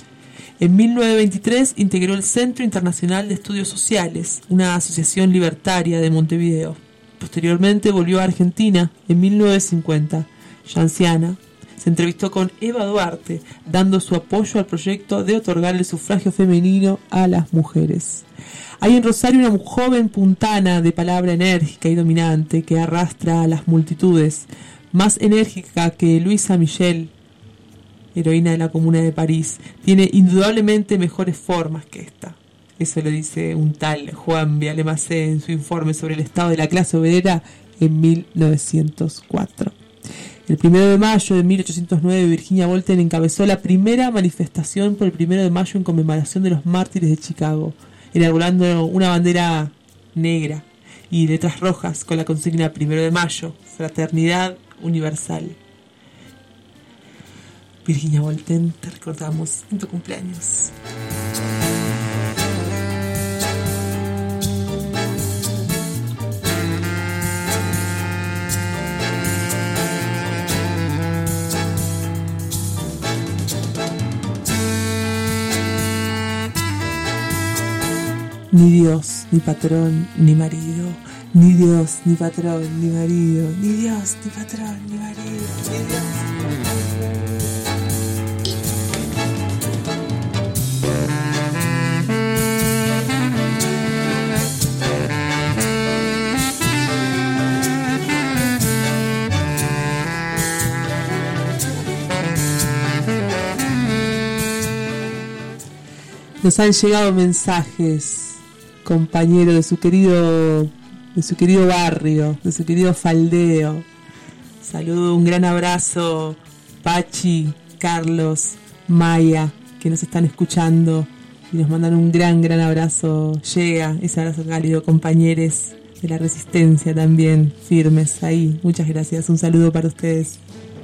En 1923 integró el Centro Internacional de Estudios Sociales, una asociación libertaria de Montevideo. Posteriormente volvió a Argentina en 1950. Ya anciana, se entrevistó con Eva Duarte, dando su apoyo al proyecto de otorgar el sufragio femenino a las mujeres. Hay en Rosario una joven puntana de palabra enérgica y dominante que arrastra a las multitudes, más enérgica que Luisa Michel, heroína de la Comuna de París. Tiene indudablemente mejores formas que esta. Eso lo dice un tal Juan Vialemacé en su informe sobre el estado de la clase obrera en 1904. El 1 de mayo de 1809, Virginia Voltaire encabezó la primera manifestación por el 1 de mayo en conmemoración de los mártires de Chicago, enarbolando una bandera negra y letras rojas con la consigna 1 de mayo, fraternidad universal. Virginia Voltaire, te recordamos en tu cumpleaños. Ni Dios, ni patrón, ni marido. Ni Dios, ni patrón, ni marido. Ni Dios, ni patrón, ni marido. Ni Dios. Nos han llegado mensajes, compañero, de su querido barrio, de su querido faldeo. Saludo, un gran abrazo, Pachi, Carlos, Maya, que nos están escuchando y nos mandan un gran abrazo. Llega ese abrazo cálido, compañeros de la Resistencia también, firmes ahí. Muchas gracias, un saludo para ustedes.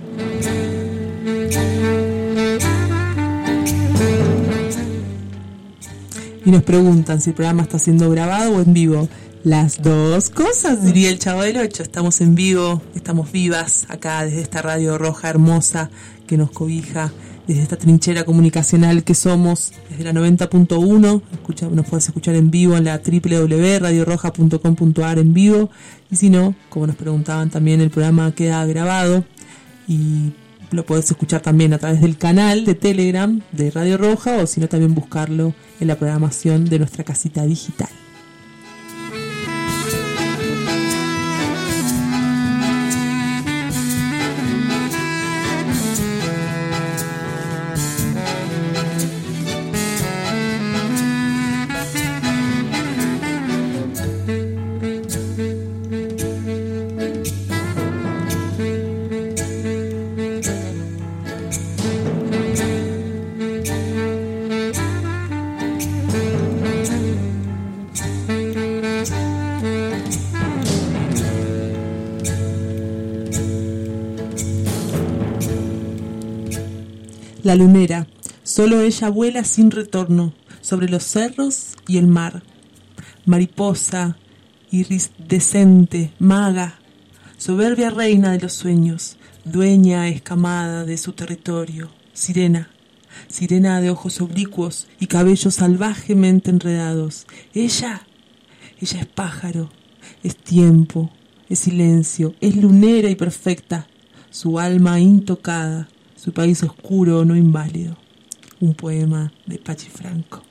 Y nos preguntan si el programa está siendo grabado o en vivo. Las dos cosas, diría el Chavo del 8. Estamos en vivo, estamos vivas acá desde esta radio roja hermosa que nos cobija, desde esta trinchera comunicacional que somos, desde la 90.1. Nos puedes escuchar en vivo en la www.radioroja.com.ar en vivo. Y si no, como nos preguntaban también, el programa queda grabado y lo podés escuchar también a través del canal de Telegram de Radio Roja, o si no también buscarlo en la programación de nuestra casita digital. La lunera, solo ella vuela sin retorno sobre los cerros y el mar. Mariposa, iridescente, maga, soberbia reina de los sueños, dueña escamada de su territorio. Sirena, sirena de ojos oblicuos y cabellos salvajemente enredados. Ella es pájaro, es tiempo, es silencio, es lunera y perfecta, su alma intocada. Su país oscuro, no inválido. Un poema de Pachi Franco.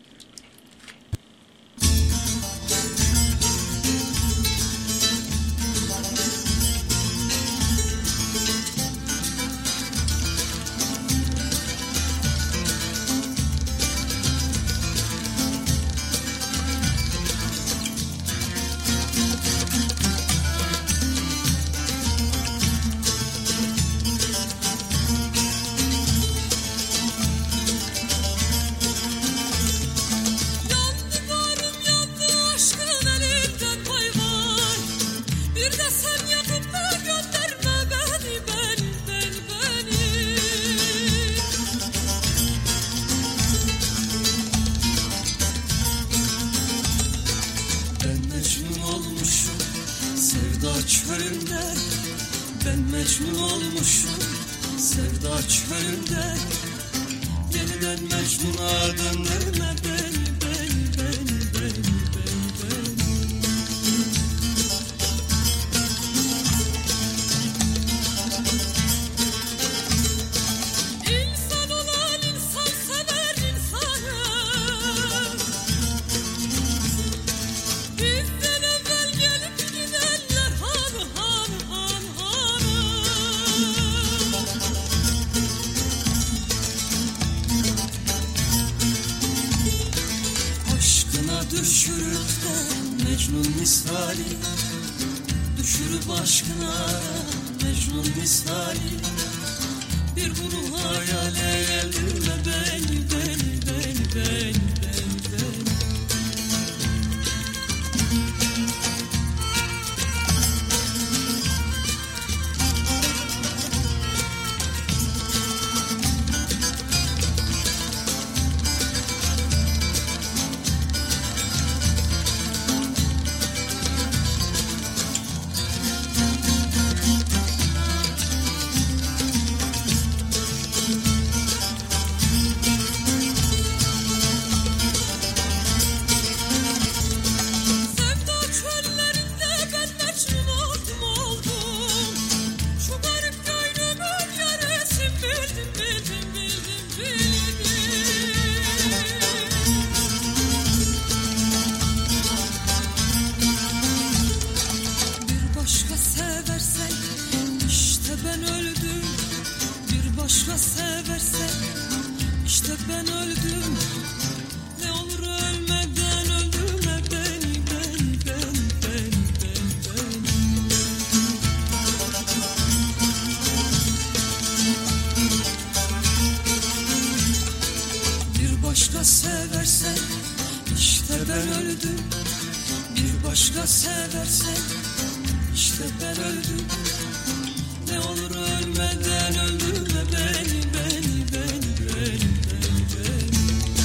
ben öldüm. Bir başka seversen işte ben öldüm. Ne olur ölmeden öldürme beni, beni, beni, beni, beni, beni.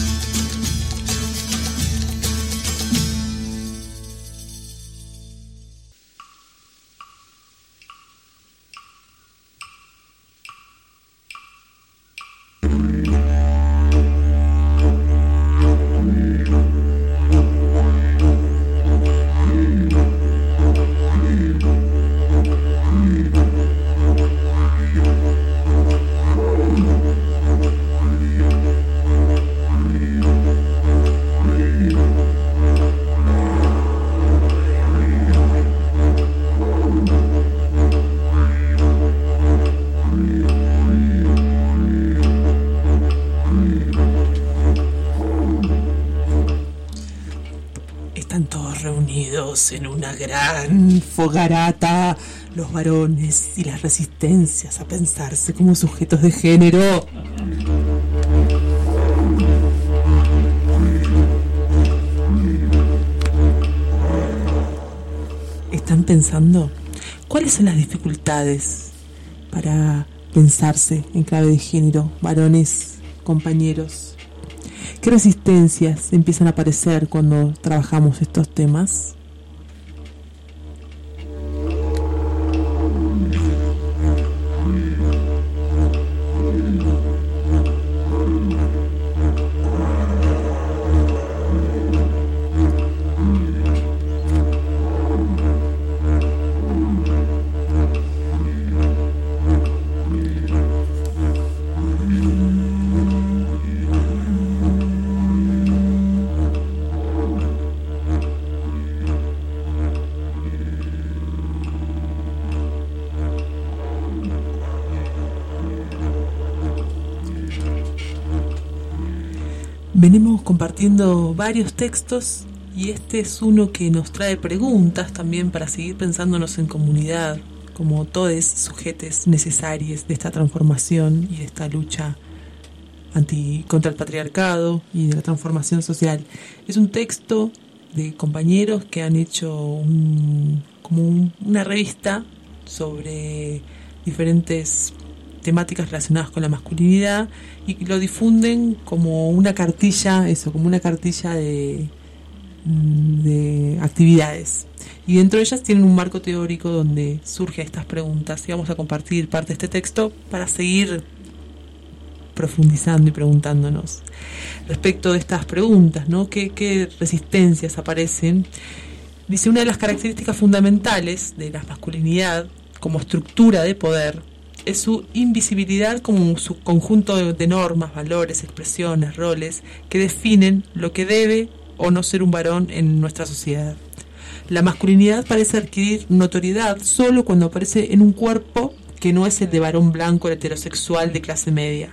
En una gran fogarata, los varones y las resistencias a pensarse como sujetos de género. ¿Están pensando cuáles son las dificultades para pensarse en clave de género, varones, compañeros? ¿Qué resistencias empiezan a aparecer cuando trabajamos estos temas? Venimos compartiendo varios textos y este es uno que nos trae preguntas también para seguir pensándonos en comunidad, como todos sujetos necesarios de esta transformación y de esta lucha contra el patriarcado y de la transformación social. Es un texto de compañeros que han hecho una revista sobre diferentes temáticas relacionadas con la masculinidad y lo difunden como una cartilla, de actividades. Y dentro de ellas tienen un marco teórico donde surgen estas preguntas. Y vamos a compartir parte de este texto para seguir profundizando y preguntándonos respecto de estas preguntas, ¿no? ¿Qué resistencias aparecen? Dice, una de las características fundamentales de la masculinidad como estructura de poder es su invisibilidad como un subconjunto de normas, valores, expresiones, roles que definen lo que debe o no ser un varón en nuestra sociedad. La masculinidad parece adquirir notoriedad solo cuando aparece en un cuerpo que no es el de varón blanco heterosexual de clase media.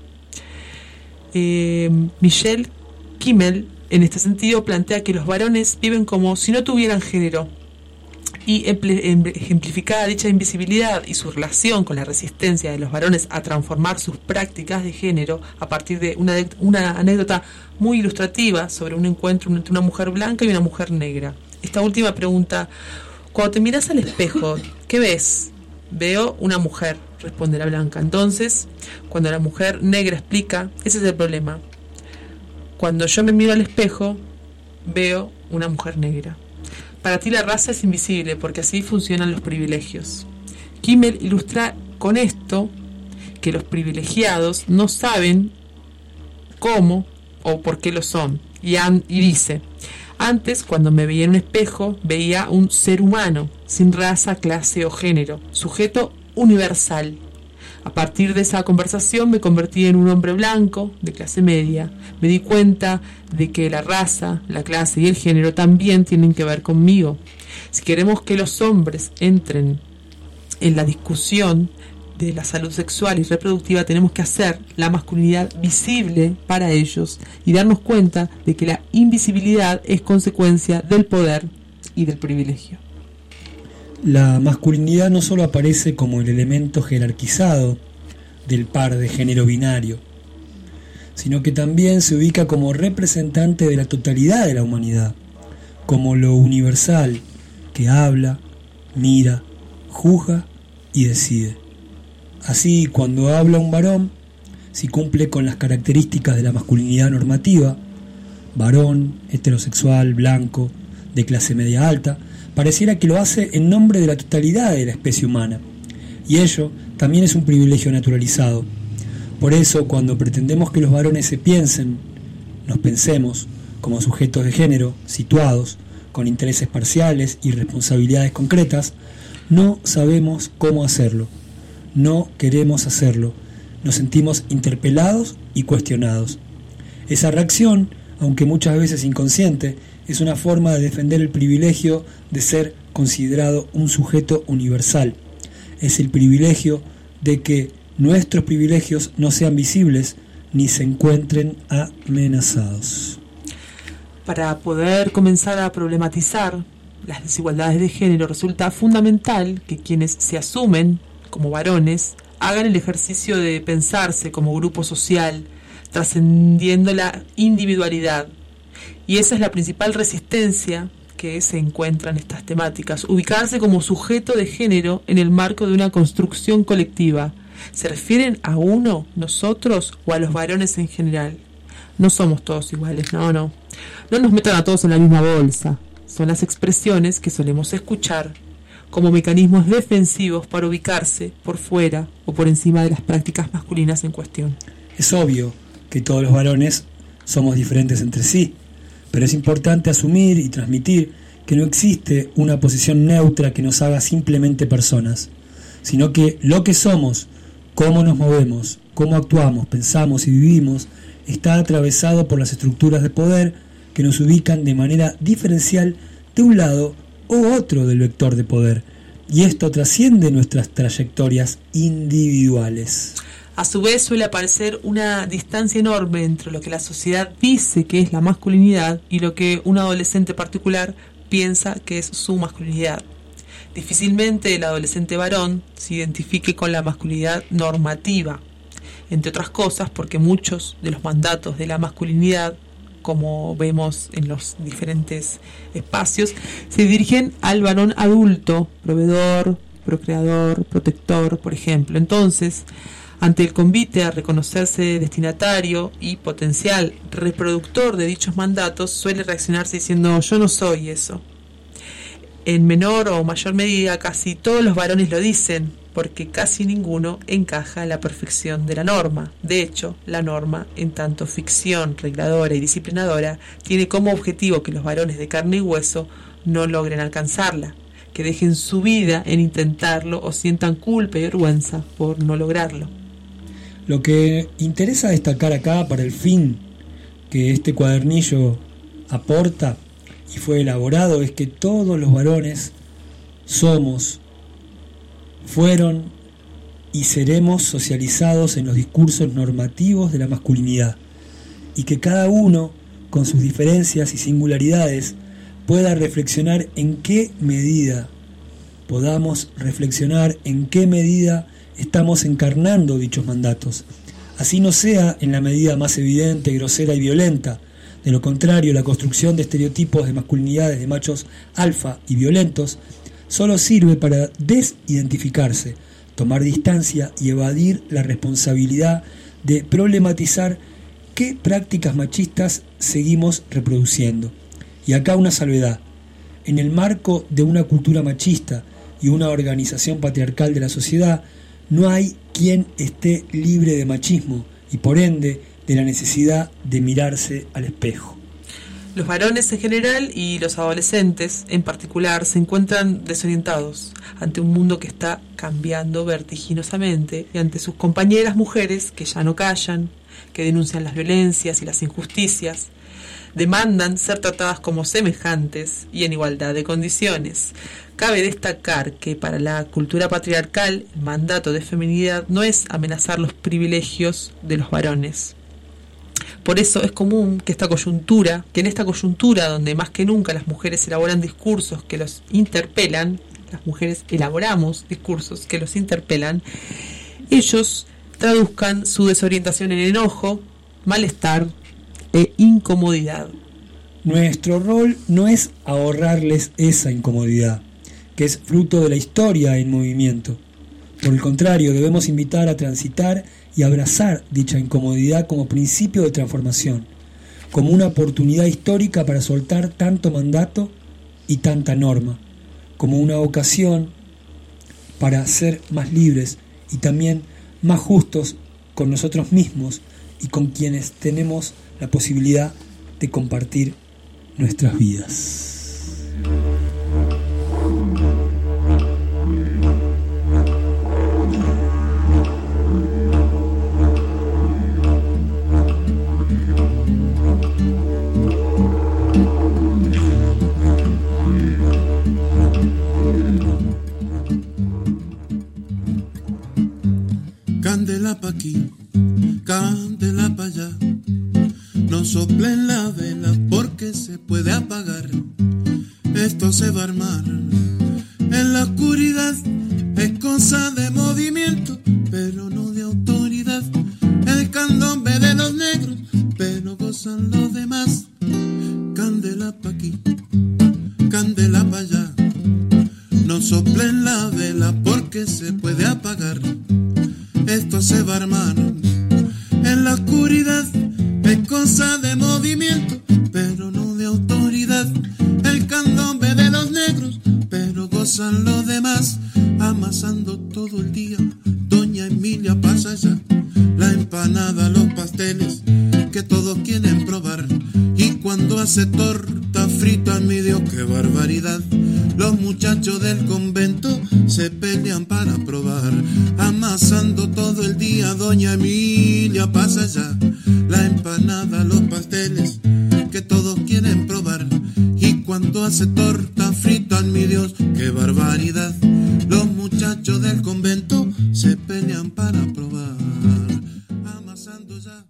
Michelle Kimmel, en este sentido, plantea que los varones viven como si no tuvieran género. Y ejemplificada dicha invisibilidad y su relación con la resistencia de los varones a transformar sus prácticas de género a partir de una anécdota muy ilustrativa sobre un encuentro entre una mujer blanca y una mujer negra. Esta última pregunta: cuando te miras al espejo, ¿qué ves? Veo una mujer, responde la blanca. Entonces, cuando la mujer negra explica, ese es el problema. Cuando yo me miro al espejo, veo una mujer negra. Para ti la raza es invisible porque así funcionan los privilegios. Kimmel ilustra con esto que los privilegiados no saben cómo o por qué lo son. Y dice, antes cuando me veía en un espejo veía un ser humano, sin raza, clase o género, sujeto universal. A partir de esa conversación me convertí en un hombre blanco de clase media. Me di cuenta de que la raza, la clase y el género también tienen que ver conmigo. Si queremos que los hombres entren en la discusión de la salud sexual y reproductiva, tenemos que hacer la masculinidad visible para ellos y darnos cuenta de que la invisibilidad es consecuencia del poder y del privilegio. La masculinidad no solo aparece como el elemento jerarquizado del par de género binario, sino que también se ubica como representante de la totalidad de la humanidad, como lo universal que habla, mira, juzga y decide. Así, cuando habla un varón, si cumple con las características de la masculinidad normativa, varón, heterosexual, blanco, de clase media alta, pareciera que lo hace en nombre de la totalidad de la especie humana. Y ello también es un privilegio naturalizado. Por eso, cuando pretendemos que los varones nos pensemos como sujetos de género, situados, con intereses parciales y responsabilidades concretas, no sabemos cómo hacerlo, no queremos hacerlo, nos sentimos interpelados y cuestionados. Esa reacción, aunque muchas veces inconsciente, es una forma de defender el privilegio de ser considerado un sujeto universal. Es el privilegio de que nuestros privilegios no sean visibles ni se encuentren amenazados. Para poder comenzar a problematizar las desigualdades de género, resulta fundamental que quienes se asumen como varones hagan el ejercicio de pensarse como grupo social, trascendiendo la individualidad. Y esa es la principal resistencia que se encuentra en estas temáticas, ubicarse como sujeto de género en el marco de una construcción colectiva. ¿Se refieren a uno, nosotros, o a los varones en general? No somos todos iguales, no nos metan a todos en la misma bolsa. Son las expresiones que solemos escuchar como mecanismos defensivos para ubicarse por fuera o por encima de las prácticas masculinas en cuestión. Es obvio que todos los varones somos diferentes entre sí, pero es importante asumir y transmitir que no existe una posición neutra que nos haga simplemente personas, sino que lo que somos, cómo nos movemos, cómo actuamos, pensamos y vivimos, está atravesado por las estructuras de poder que nos ubican de manera diferencial de un lado u otro del vector de poder, y esto trasciende nuestras trayectorias individuales. A su vez suele aparecer una distancia enorme entre lo que la sociedad dice que es la masculinidad y lo que un adolescente particular piensa que es su masculinidad. Difícilmente el adolescente varón se identifique con la masculinidad normativa, entre otras cosas porque muchos de los mandatos de la masculinidad, como vemos en los diferentes espacios, se dirigen al varón adulto, proveedor, procreador, protector, por ejemplo. Entonces, ante el convite a reconocerse destinatario y potencial reproductor de dichos mandatos, suele reaccionarse diciendo: yo no soy eso. En menor o mayor medida, casi todos los varones lo dicen, porque casi ninguno encaja a la perfección de la norma. De hecho, la norma, en tanto ficción regladora y disciplinadora, tiene como objetivo que los varones de carne y hueso no logren alcanzarla, que dejen su vida en intentarlo o sientan culpa y vergüenza por no lograrlo. Lo que interesa destacar acá, para el fin que este cuadernillo aporta y fue elaborado, es que todos los varones somos, fueron y seremos socializados en los discursos normativos de la masculinidad, y que cada uno, con sus diferencias y singularidades, pueda reflexionar en qué medida estamos encarnando dichos mandatos. Así no sea en la medida más evidente, grosera y violenta. De lo contrario, la construcción de estereotipos de masculinidades de machos alfa y violentos solo sirve para desidentificarse, tomar distancia y evadir la responsabilidad de problematizar qué prácticas machistas seguimos reproduciendo. Y acá una salvedad: en el marco de una cultura machista y una organización patriarcal de la sociedad, no hay quien esté libre de machismo y por ende de la necesidad de mirarse al espejo. Los varones en general y los adolescentes en particular se encuentran desorientados ante un mundo que está cambiando vertiginosamente y ante sus compañeras mujeres que ya no callan, que denuncian las violencias y las injusticias, demandan ser tratadas como semejantes y en igualdad de condiciones. Cabe destacar que para la cultura patriarcal el mandato de feminidad no es amenazar los privilegios de los varones. Por eso es común que en esta coyuntura donde más que nunca las mujeres elaboran discursos que los interpelan, las mujeres elaboramos discursos que los interpelan, ellos traduzcan su desorientación en enojo, malestar e incomodidad. Nuestro rol no es ahorrarles esa incomodidad, que es fruto de la historia en movimiento. Por el contrario, debemos invitar a transitar y abrazar dicha incomodidad como principio de transformación, como una oportunidad histórica para soltar tanto mandato y tanta norma, como una ocasión para ser más libres y también más justos con nosotros mismos y con quienes tenemos la posibilidad de compartir nuestras vidas. Candela pa' aquí, candela pa' allá. No soplen la vela porque se puede apagar. Esto se va a armar en la oscuridad. Es cosa de movimiento, pero no de autoridad. El candombe de los negros, pero gozan los demás. Candela pa' aquí, candela pa' allá. No soplen la vela porque se puede apagar. Esto se va a armar en la oscuridad. Es cosa de movimiento, pero no de autoridad. El candombe de los negros, pero gozan los demás. Amasando todo el día, doña Emilia pasa allá. La empanada, los pasteles, que todos quieren probar. Y cuando hace torta frita, mi Dios, qué barbaridad. Los muchachos del convento se pelean para probar. Amasando todo el día, doña Emilia pasa allá. La empanada, los pasteles, que todos quieren probar. Y cuando hace torta frita, mi Dios, qué barbaridad. Los muchachos del convento se pelean para probar. Amasando ya.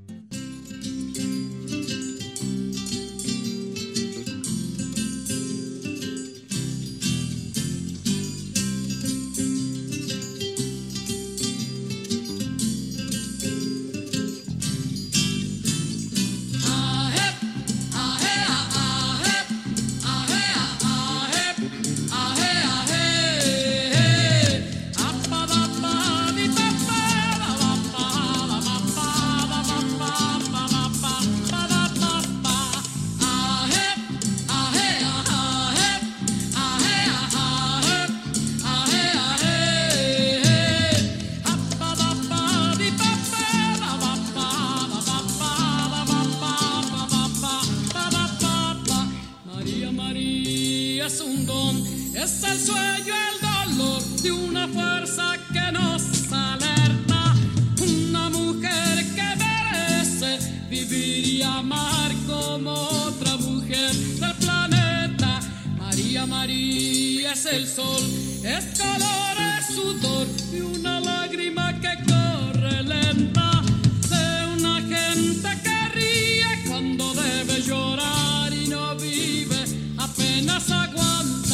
Es el sueño, el dolor de una fuerza que nos alerta. Una mujer que merece vivir y amar como otra mujer del planeta. María, María es el sol, es color, es sudor y una lágrima que corre lenta. De una gente que ríe cuando debe llorar y no vive, apenas aguanta.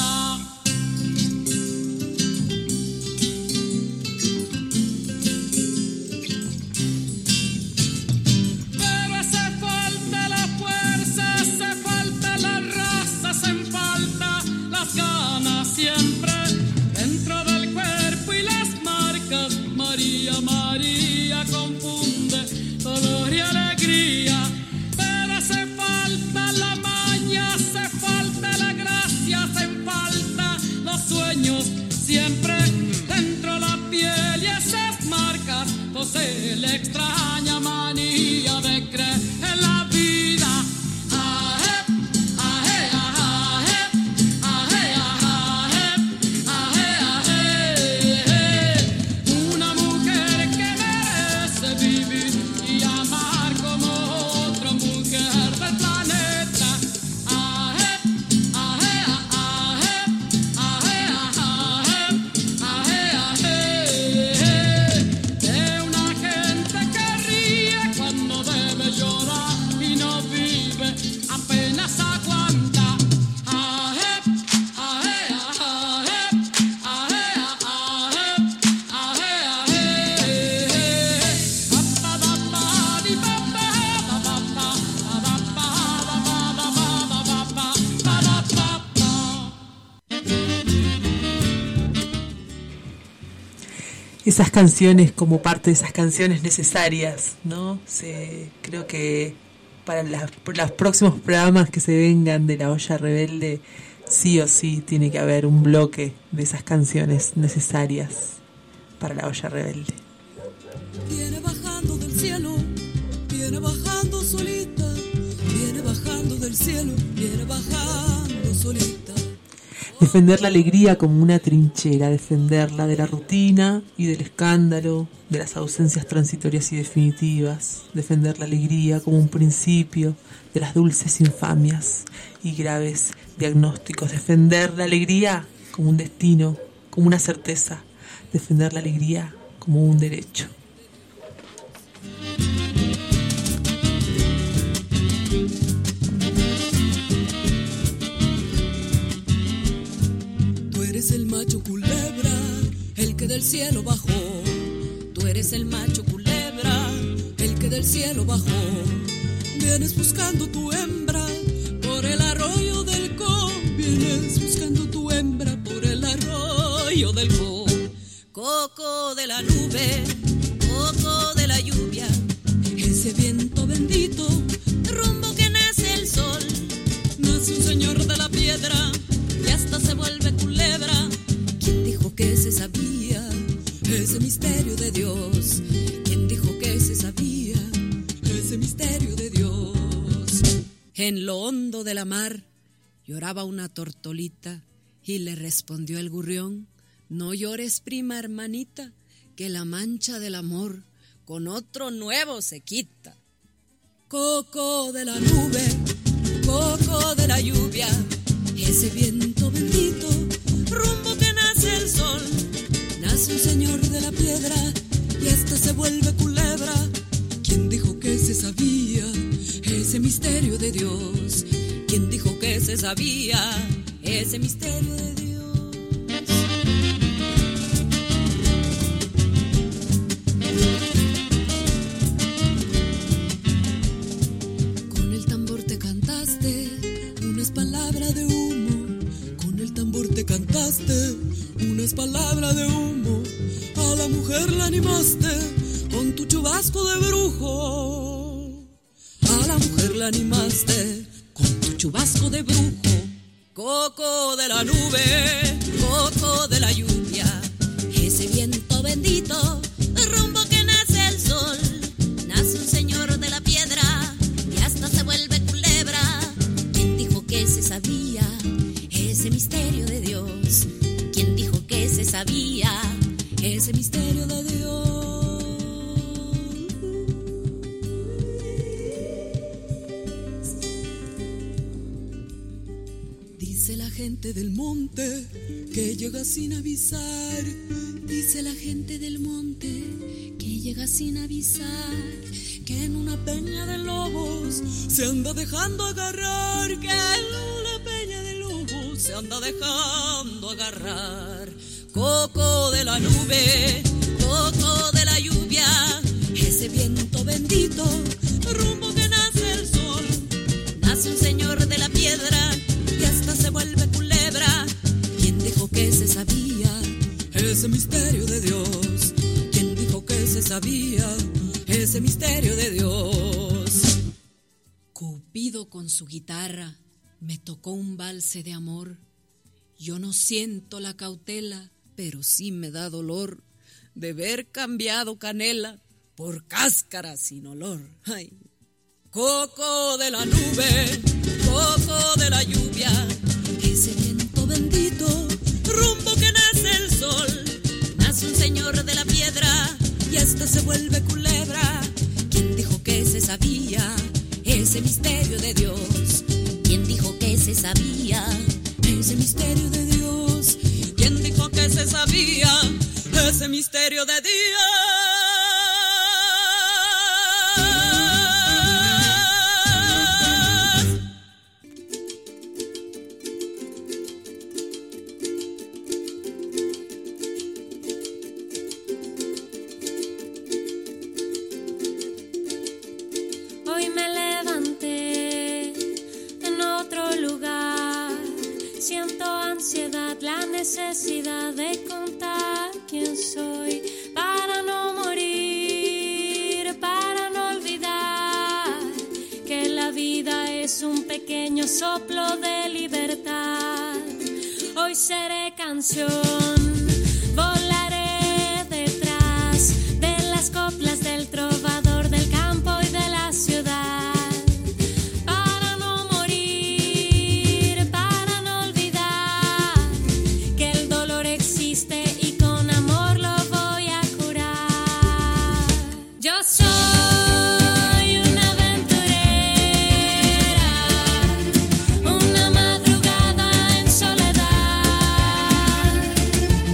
Siempre dentro del cuerpo y las marcas. María, María confunde dolor y alegría. Pero hace falta la maña, hace falta la gracia, hacen falta los sueños. Siempre dentro la piel y esas marcas posee la extraña manía de creer en la vida. De una gente que esas canciones como parte de esas canciones necesarias, ¿no? Creo que para los próximos programas que se vengan de La Olla Rebelde, sí o sí tiene que haber un bloque de esas canciones necesarias para La Olla Rebelde. Viene bajando del cielo, viene bajando solita, viene bajando del cielo, viene bajando solita. Defender la alegría como una trinchera, defenderla de la rutina y del escándalo, de las ausencias transitorias y definitivas, defender la alegría como un principio de las dulces infamias y graves diagnósticos, defender la alegría como un destino, como una certeza, defender la alegría como un derecho. Tú eres el macho culebra, el que del cielo bajó. Tú eres el macho culebra, el que del cielo bajó. Vienes buscando tu hembra por el arroyo del Co. Vienes buscando tu hembra por el arroyo del Co. Coco de la nube, coco de la lluvia, ese viento bendito, rumbo que nace el sol. Nace un señor de la piedra y hasta se vuelve culebra. ¿Quién dijo que se sabía ese misterio de Dios? ¿Quién dijo que se sabía ese misterio de Dios? En lo hondo de la mar lloraba una tortolita y le respondió el gurrión: no llores, prima hermanita, que la mancha del amor con otro nuevo se quita. Coco de la nube, coco de la lluvia, ese viento bendito, rumbo que nace el sol. Nace un señor de la piedra y hasta se vuelve culebra. ¿Quién dijo que se sabía ese misterio de Dios? ¿Quién dijo que se sabía ese misterio de Dios? Con el tambor te cantaste unas palabras de humo. Con el tambor te cantaste unas palabras de humo. A la mujer la animaste con tu chubasco de brujo. A la mujer la animaste con tu chubasco de brujo. Coco de la nube, coco de la lluvia, ese viento bendito, rumbo que nace el sol. Nace un señor de la piedra y hasta se vuelve culebra. ¿Quién dijo que se sabía ese misterio de Dios? ¿Quién dijo que se sabía ese misterio de Dios? Dice la gente del monte que llega sin avisar. Dice la gente del monte que llega sin avisar. Que en una peña de lobos se anda dejando agarrar. Que en una peña de lobos se anda dejando agarrar. Coco de la nube, coco de la lluvia, ese viento bendito, rumbo que nace el sol. Nace un señor de la piedra y hasta se vuelve culebra. ¿Quién dijo que se sabía ese misterio de Dios? ¿Quién dijo que se sabía ese misterio de Dios? Cupido con su guitarra me tocó un valse de amor. Yo no siento la cautela, pero sí me da dolor de ver cambiado canela por cáscara sin olor. Ay. Coco de la nube, coco de la lluvia, ese viento bendito, rumbo que nace el sol. Nace un señor de la piedra y hasta se vuelve culebra. ¿Quién dijo que se sabía ese misterio de Dios? ¿Quién dijo que se sabía ese misterio de Dios? ¿Quién dijo que se sabía ese misterio de Dios? Hoy me levanté en otro lugar. Siento ansiedad, la necesidad de contar quién soy. pequeño soplo de libertad. Hoy seré canción, volaré detrás de las coplas del trovador del campo y de la ciudad. Para no morir, para no olvidar que el dolor existe y con amor lo voy a curar. Yo soy una madrugada en soledad.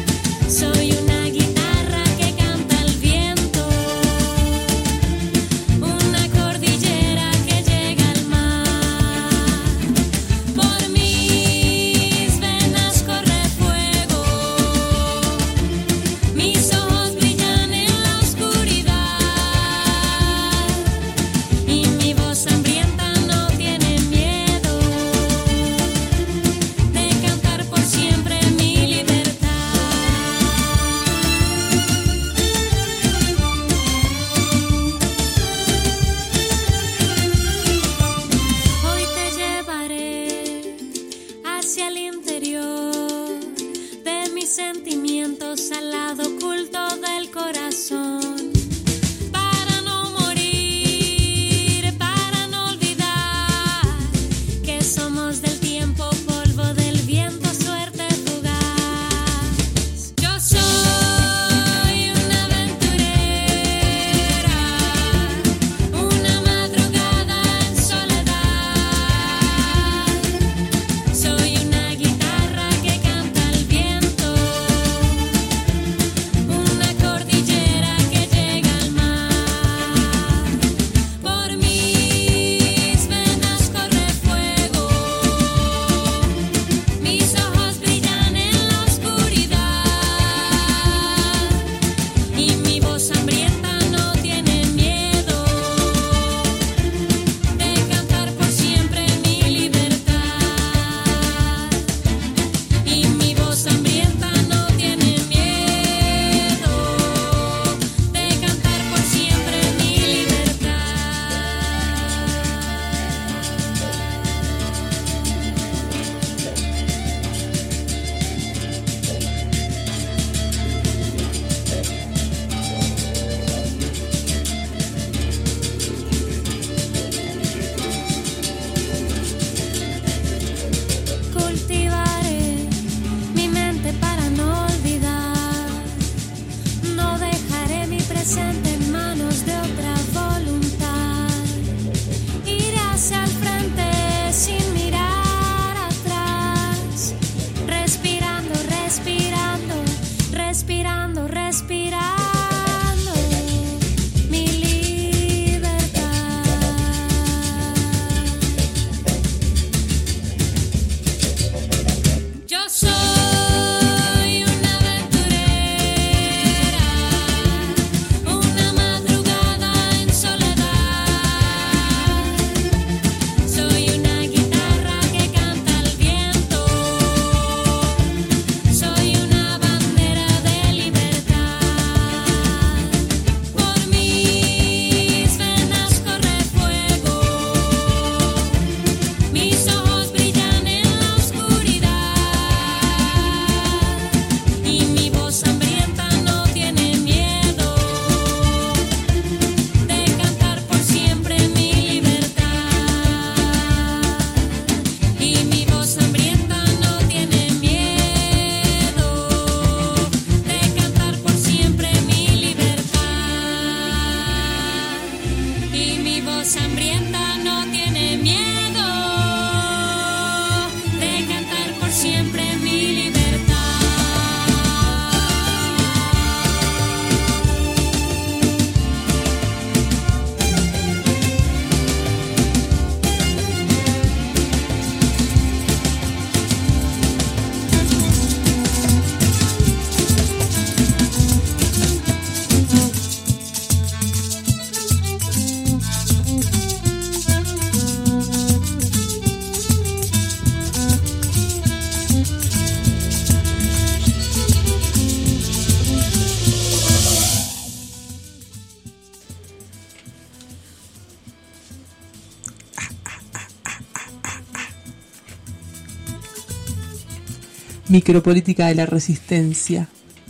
Micropolítica de la Resistencia,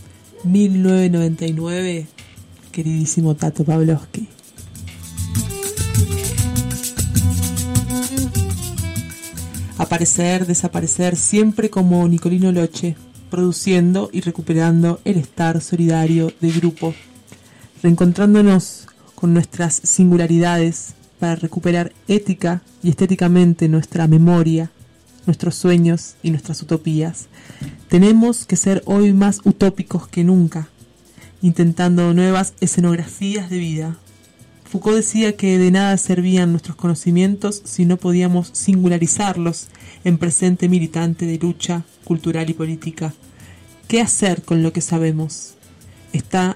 1999, queridísimo Tato Pavlovsky. Aparecer, desaparecer, siempre como Nicolino Loche, produciendo y recuperando el estar solidario del grupo, reencontrándonos con nuestras singularidades para recuperar ética y estéticamente nuestra memoria, nuestros sueños y nuestras utopías. Tenemos que ser hoy más utópicos que nunca, intentando nuevas escenografías de vida. Foucault decía que de nada servían nuestros conocimientos si no podíamos singularizarlos en presente militante de lucha cultural y política. ¿Qué hacer con lo que sabemos? Esta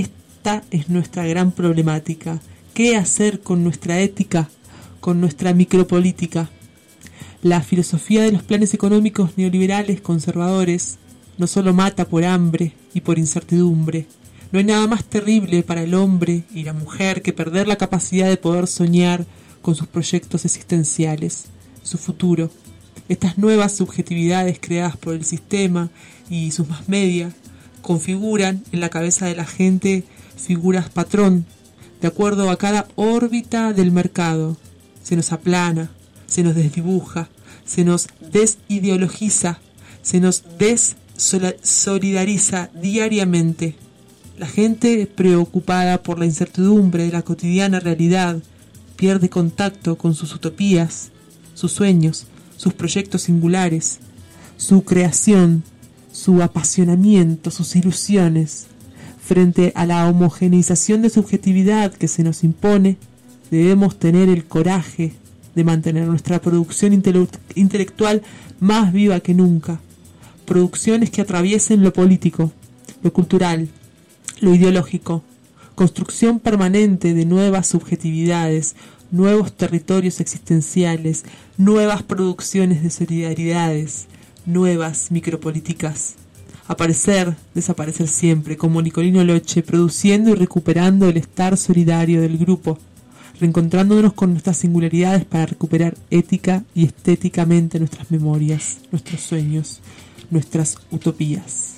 es nuestra gran problemática. ¿Qué hacer con nuestra ética, con nuestra micropolítica? La filosofía de los planes económicos neoliberales conservadores no solo mata por hambre y por incertidumbre. No hay nada más terrible para el hombre y la mujer que perder la capacidad de poder soñar con sus proyectos existenciales, su futuro. Estas nuevas subjetividades creadas por el sistema y sus más media configuran en la cabeza de la gente figuras patrón, de acuerdo a cada órbita del mercado. Se nos aplana, se nos desdibuja, se nos desideologiza, se nos desolidariza diariamente. La gente preocupada por la incertidumbre de la cotidiana realidad pierde contacto con sus utopías, sus sueños, sus proyectos singulares, su creación, su apasionamiento, sus ilusiones. Frente a la homogeneización de subjetividad que se nos impone, debemos tener el coraje de mantener nuestra producción intelectual más viva que nunca. Producciones que atraviesen lo político, lo cultural, lo ideológico. Construcción permanente de nuevas subjetividades, nuevos territorios existenciales, nuevas producciones de solidaridades, nuevas micropolíticas. Aparecer, desaparecer siempre, como Nicolino Loche, produciendo y recuperando el estar solidario del grupo, reencontrándonos con nuestras singularidades para recuperar ética y estéticamente nuestras memorias, nuestros sueños, nuestras utopías.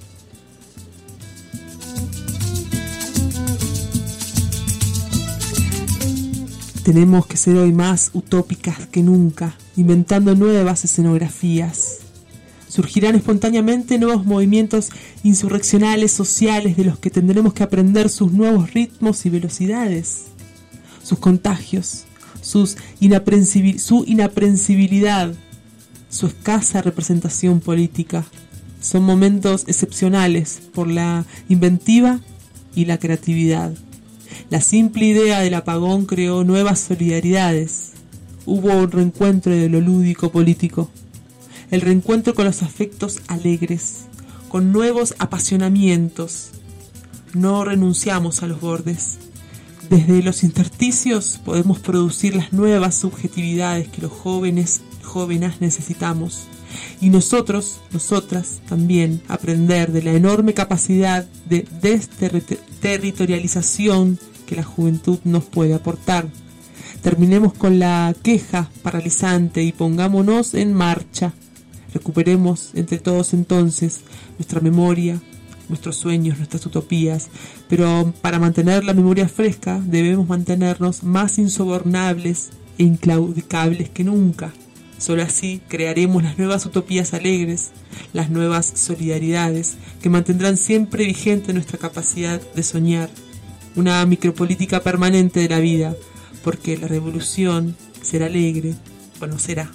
Tenemos que ser hoy más utópicas que nunca, inventando nuevas escenografías. Surgirán espontáneamente nuevos movimientos insurreccionales sociales de los que tendremos que aprender sus nuevos ritmos y velocidades, sus contagios, su inaprensibilidad, su escasa representación política. Son momentos excepcionales por la inventiva y la creatividad. La simple idea del apagón creó nuevas solidaridades. Hubo un reencuentro de lo lúdico político. El reencuentro con los afectos alegres, con nuevos apasionamientos. No renunciamos a los bordes. Desde los intersticios podemos producir las nuevas subjetividades que los jóvenes y jóvenes necesitamos. Y nosotros, nosotras, también aprender de la enorme capacidad de desterritorialización que la juventud nos puede aportar. Terminemos con la queja paralizante y pongámonos en marcha. Recuperemos entre todos entonces nuestra memoria, nuestros sueños, nuestras utopías, pero para mantener la memoria fresca debemos mantenernos más insobornables e inclaudicables que nunca. Solo así crearemos las nuevas utopías alegres, las nuevas solidaridades que mantendrán siempre vigente nuestra capacidad de soñar. Una micropolítica permanente de la vida, porque la revolución será alegre o no será.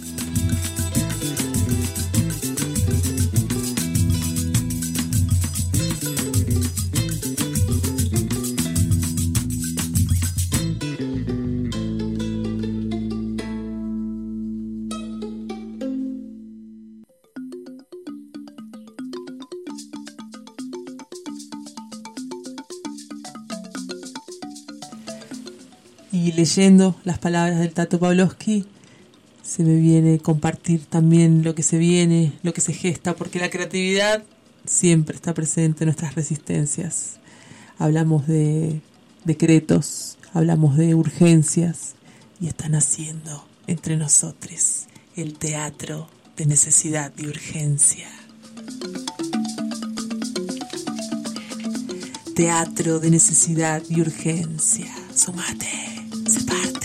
Y leyendo las palabras del Tato Pavlovsky, se me viene compartir también lo que se viene, lo que se gesta, porque la creatividad siempre está presente en nuestras resistencias. Hablamos de decretos, hablamos de urgencias, y están haciendo entre nosotros el teatro de necesidad y urgencia. Teatro de necesidad y urgencia. Sumate, se parte.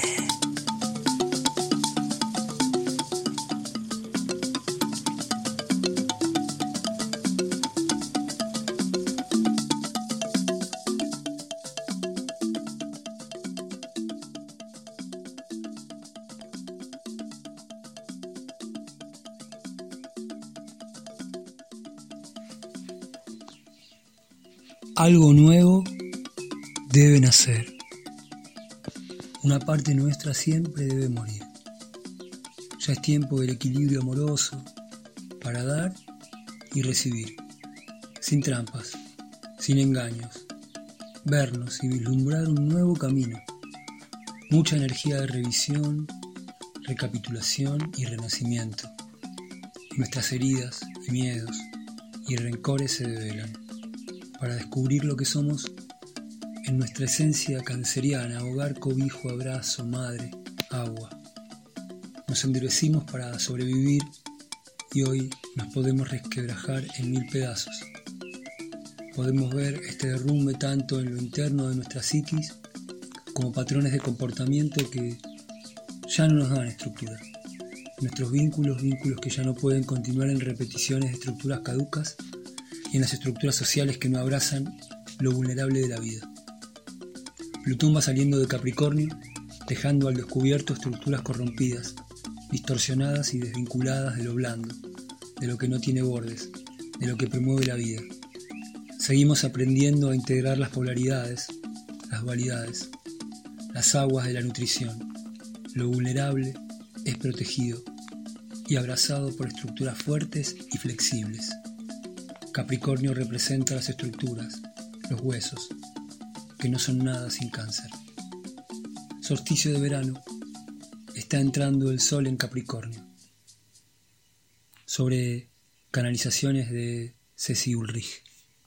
Algo nuevo debe nacer. Una parte nuestra siempre debe morir. Ya es tiempo del equilibrio amoroso para dar y recibir, sin trampas, sin engaños, vernos y vislumbrar un nuevo camino. Mucha energía de revisión, recapitulación y renacimiento. Nuestras heridas y miedos y rencores se develan para descubrir lo que somos en nuestra esencia canceriana: hogar, cobijo, abrazo, madre, agua. Nos endurecimos para sobrevivir y hoy nos podemos resquebrajar en 1000 pedazos. Podemos ver este derrumbe tanto en lo interno de nuestra psiquis como patrones de comportamiento que ya no nos dan estructura. Nuestros vínculos que ya no pueden continuar en repeticiones de estructuras caducas y en las estructuras sociales que no abrazan lo vulnerable de la vida. Plutón va saliendo de Capricornio, dejando al descubierto estructuras corrompidas, distorsionadas y desvinculadas de lo blando, de lo que no tiene bordes, de lo que promueve la vida. Seguimos aprendiendo a integrar las polaridades, las dualidades, las aguas de la nutrición. Lo vulnerable es protegido y abrazado por estructuras fuertes y flexibles. Capricornio representa las estructuras, los huesos, que no son nada sin cáncer. Solsticio de verano, está entrando el sol en Capricornio. Sobre canalizaciones de Ceci Ulrich.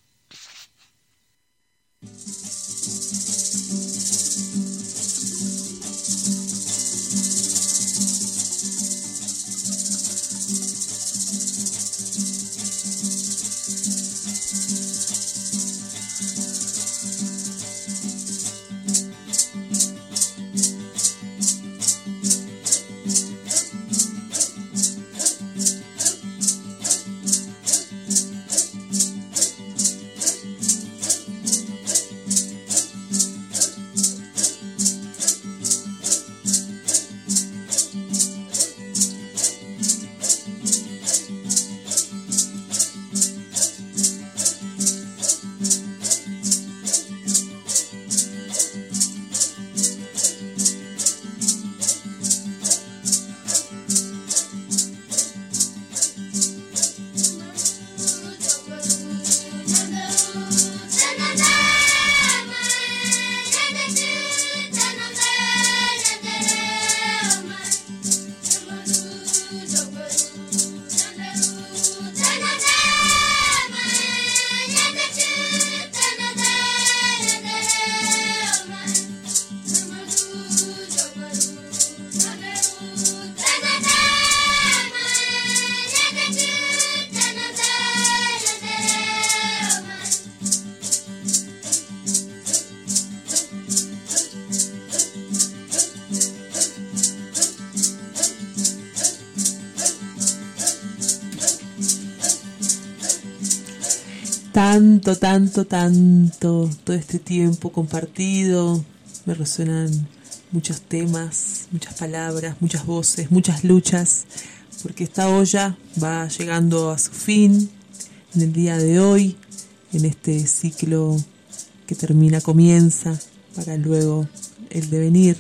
Tanto, todo este tiempo compartido, me resuenan muchos temas, muchas palabras, muchas voces, muchas luchas, porque esta olla va llegando a su fin en el día de hoy, en este ciclo que termina, comienza, para luego el devenir.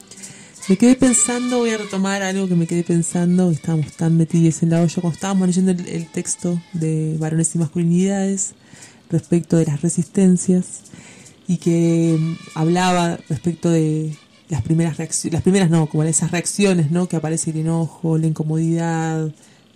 Me quedé pensando, voy a retomar algo que me quedé pensando, estábamos tan metidos en la olla cuando estábamos leyendo el texto de Varones y Masculinidades, respecto de las resistencias, y que hablaba respecto de las primeras reacciones, como esas reacciones, ¿no? Que aparece el enojo, la incomodidad.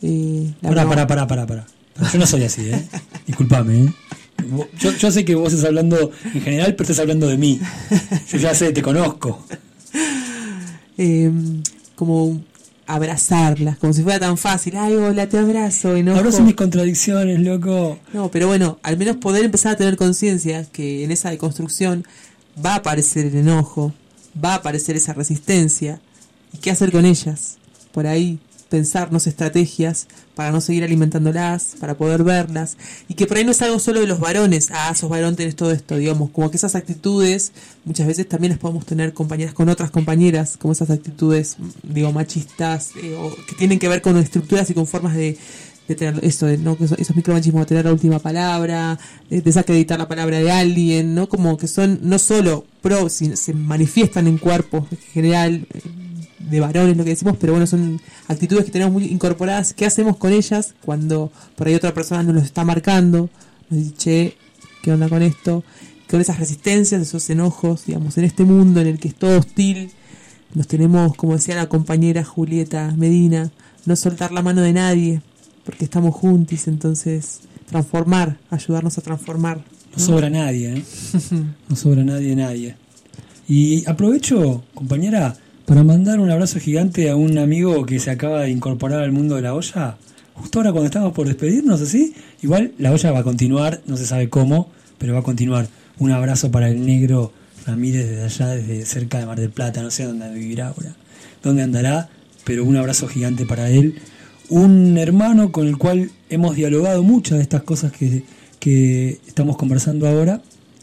Para. Yo no soy así, Disculpame, Yo sé que vos estás hablando en general, pero estás hablando de mí. Yo ya sé, te conozco. Como abrazarlas, como si fuera tan fácil. Ay, hola, te abrazo, enojo. Abrazo mis contradicciones, loco. No, pero bueno, al menos poder empezar a tener conciencia que en esa deconstrucción va a aparecer el enojo, va a aparecer esa resistencia. ¿Y qué hacer con ellas? Por ahí pensarnos estrategias para no seguir alimentándolas, para poder verlas, y que por ahí no es algo solo de los varones, sos varón, tenés todo esto, digamos, como que esas actitudes muchas veces también las podemos tener compañeras con otras compañeras, como esas actitudes, digo, machistas, o que tienen que ver con estructuras y con formas de tener eso, ¿no? Esos micromachismos, de tener la última palabra, de desacreditar la palabra de alguien, ¿no? Como que son no solo se manifiestan en cuerpos en general, de varones lo que decimos, pero bueno, son actitudes que tenemos muy incorporadas. ¿Qué hacemos con ellas cuando por ahí otra persona nos lo está marcando? Nos dice, che, ¿qué onda con esto? Con esas resistencias, esos enojos, digamos, en este mundo en el que es todo hostil, nos tenemos, como decía la compañera Julieta Medina, no soltar la mano de nadie, porque estamos juntos, entonces ayudarnos a transformar. No sobra nadie, ¿eh? No sobra nadie. Y aprovecho, compañera, para mandar un abrazo gigante a un amigo que se acaba de incorporar al mundo de la olla, justo ahora cuando estamos por despedirnos, así. Igual la olla va a continuar, no se sabe cómo, pero va a continuar. Un abrazo para el negro Ramírez desde allá, desde cerca de Mar del Plata, no sé dónde vivirá ahora, dónde andará, pero un abrazo gigante para él. Un hermano con el cual hemos dialogado muchas de estas cosas que estamos conversando ahora,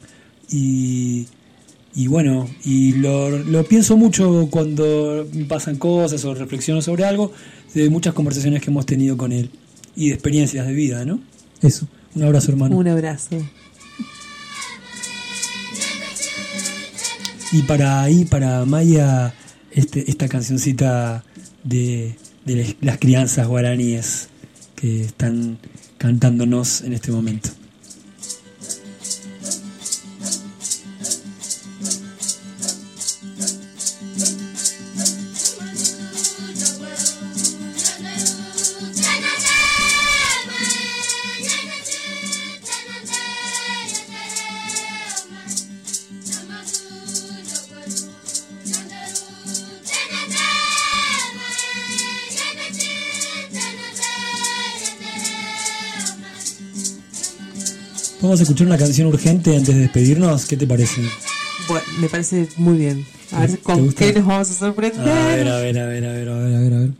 y bueno, y lo pienso mucho cuando me pasan cosas o reflexiono sobre algo, de muchas conversaciones que hemos tenido con él y de experiencias de vida, ¿no? Eso, un abrazo, hermano. Un abrazo. Y para Maya, esta cancioncita de las crianzas guaraníes que están cantándonos en este momento. Vamos a escuchar una canción urgente antes de despedirnos. ¿Qué te parece? Bueno, me parece muy bien. A ver con qué nos vamos a sorprender. A ver.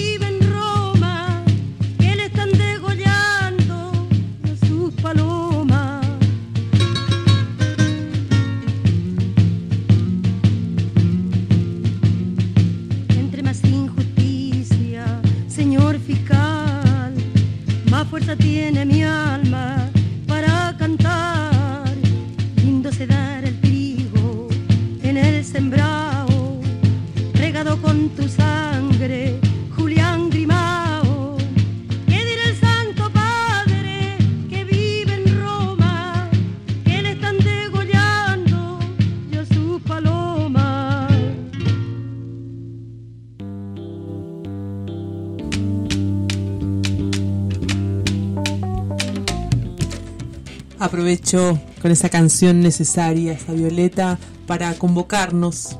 Paloma. Aprovecho con esa canción necesaria, esa Violeta, para convocarnos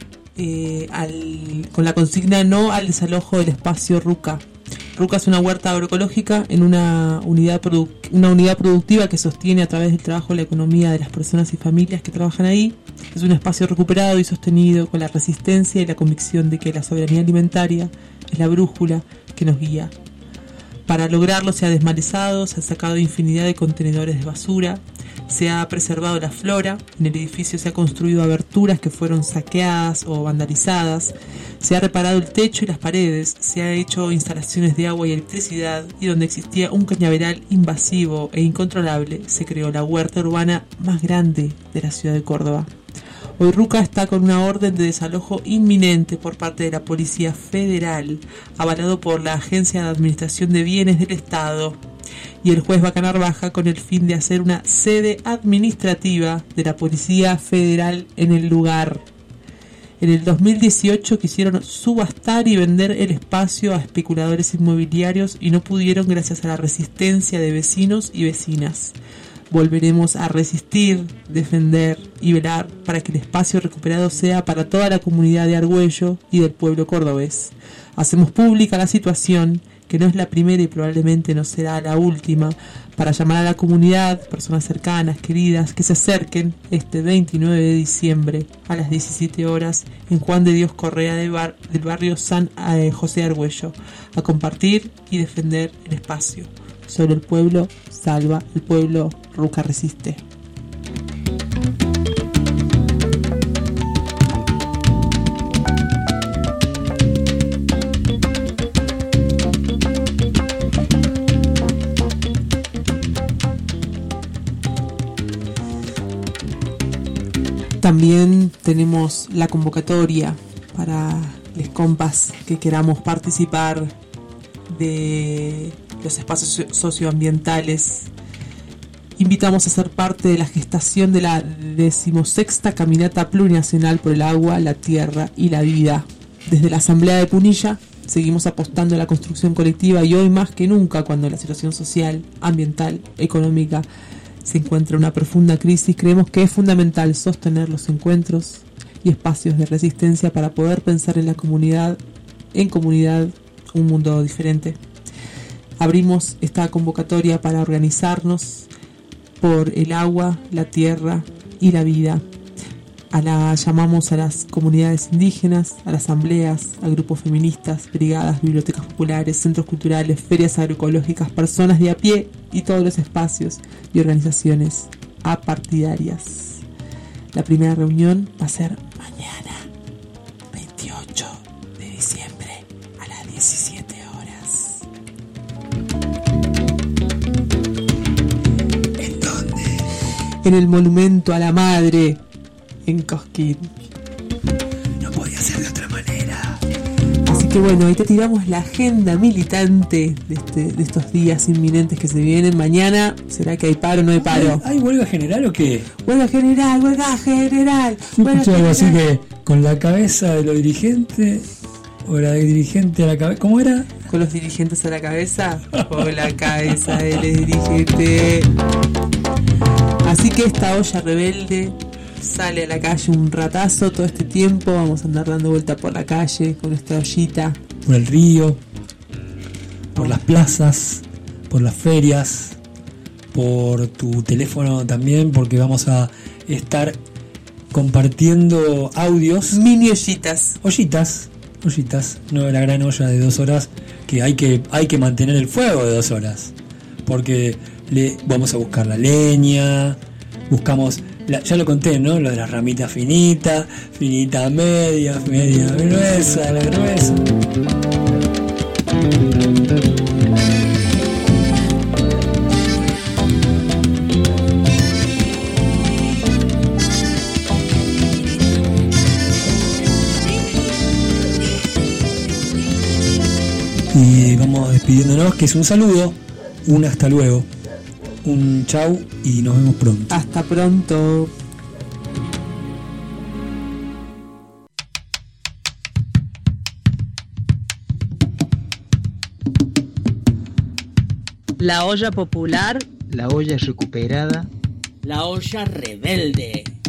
con la consigna no al desalojo del espacio Ruca. Ruca es una huerta agroecológica en una unidad productiva que sostiene a través del trabajo la economía de las personas y familias que trabajan ahí. Es un espacio recuperado y sostenido con la resistencia y la convicción de que la soberanía alimentaria es la brújula que nos guía. Para lograrlo se ha desmalezado, se ha sacado infinidad de contenedores de basura, se ha preservado la flora, en el edificio se ha construido aberturas que fueron saqueadas o vandalizadas, se ha reparado el techo y las paredes, se ha hecho instalaciones de agua y electricidad, y donde existía un cañaveral invasivo e incontrolable, se creó la huerta urbana más grande de la ciudad de Córdoba. Hoy Ruca está con una orden de desalojo inminente por parte de la Policía Federal, avalado por la Agencia de Administración de Bienes del Estado, y el juez Bacanar Baja con el fin de hacer una sede administrativa de la Policía Federal en el lugar. En el 2018 quisieron subastar y vender el espacio a especuladores inmobiliarios y no pudieron gracias a la resistencia de vecinos y vecinas. Volveremos a resistir, defender y velar para que el espacio recuperado sea para toda la comunidad de Argüello y del pueblo cordobés. Hacemos pública la situación, que no es la primera y probablemente no será la última, para llamar a la comunidad, personas cercanas, queridas, que se acerquen este 29 de diciembre a las 17 horas en Juan de Dios Correa del barrio San José Argüello, a compartir y defender el espacio. Solo el pueblo salva, el pueblo Ruca resiste. También tenemos la convocatoria para los compas que queramos participar de los espacios socioambientales. Invitamos a ser parte de la gestación de la 16ª Caminata Plurinacional por el Agua, la Tierra y la Vida. Desde la Asamblea de Punilla seguimos apostando a la construcción colectiva y hoy más que nunca, cuando la situación social, ambiental, económica se encuentra en una profunda crisis, creemos que es fundamental sostener los encuentros y espacios de resistencia para poder pensar en la comunidad, un mundo diferente. Abrimos esta convocatoria para organizarnos por el agua, la tierra y la vida. Llamamos a las comunidades indígenas, a las asambleas, a grupos feministas, brigadas, bibliotecas populares, centros culturales, ferias agroecológicas, personas de a pie y todos los espacios y organizaciones apartidarias. La primera reunión va a ser mañana, 28 de diciembre, a las 17 horas. ¿En dónde? En el Monumento a la Madre, en Cosquín. No podía ser de otra manera. Así que bueno, ahí te tiramos la agenda militante de estos días inminentes que se vienen. Mañana, ¿será que hay paro o no hay paro? ¿Hay huelga general o qué? Huelga general, huelga general. Yo escuché algo así que con la cabeza de los dirigentes, o la dirigente a la cabeza, ¿cómo era? Con los dirigentes a la cabeza, o la cabeza de los dirigentes. Así que esta olla rebelde sale a la calle un ratazo todo este tiempo. Vamos a andar dando vuelta por la calle con esta ollita. Por el río, por las plazas, por las ferias, por tu teléfono también, porque vamos a estar compartiendo audios. Mini ollitas. Ollitas, no la gran olla de 2 horas, que hay que mantener el fuego de 2 horas. Porque vamos a buscar la leña, buscamos... ya lo conté, ¿no? Lo de las ramitas finitas, finita media gruesa, la gruesa. Y vamos despidiéndonos, que es un saludo, un hasta luego, un chau y nos vemos pronto. Hasta pronto. La olla popular. La olla recuperada. La olla rebelde.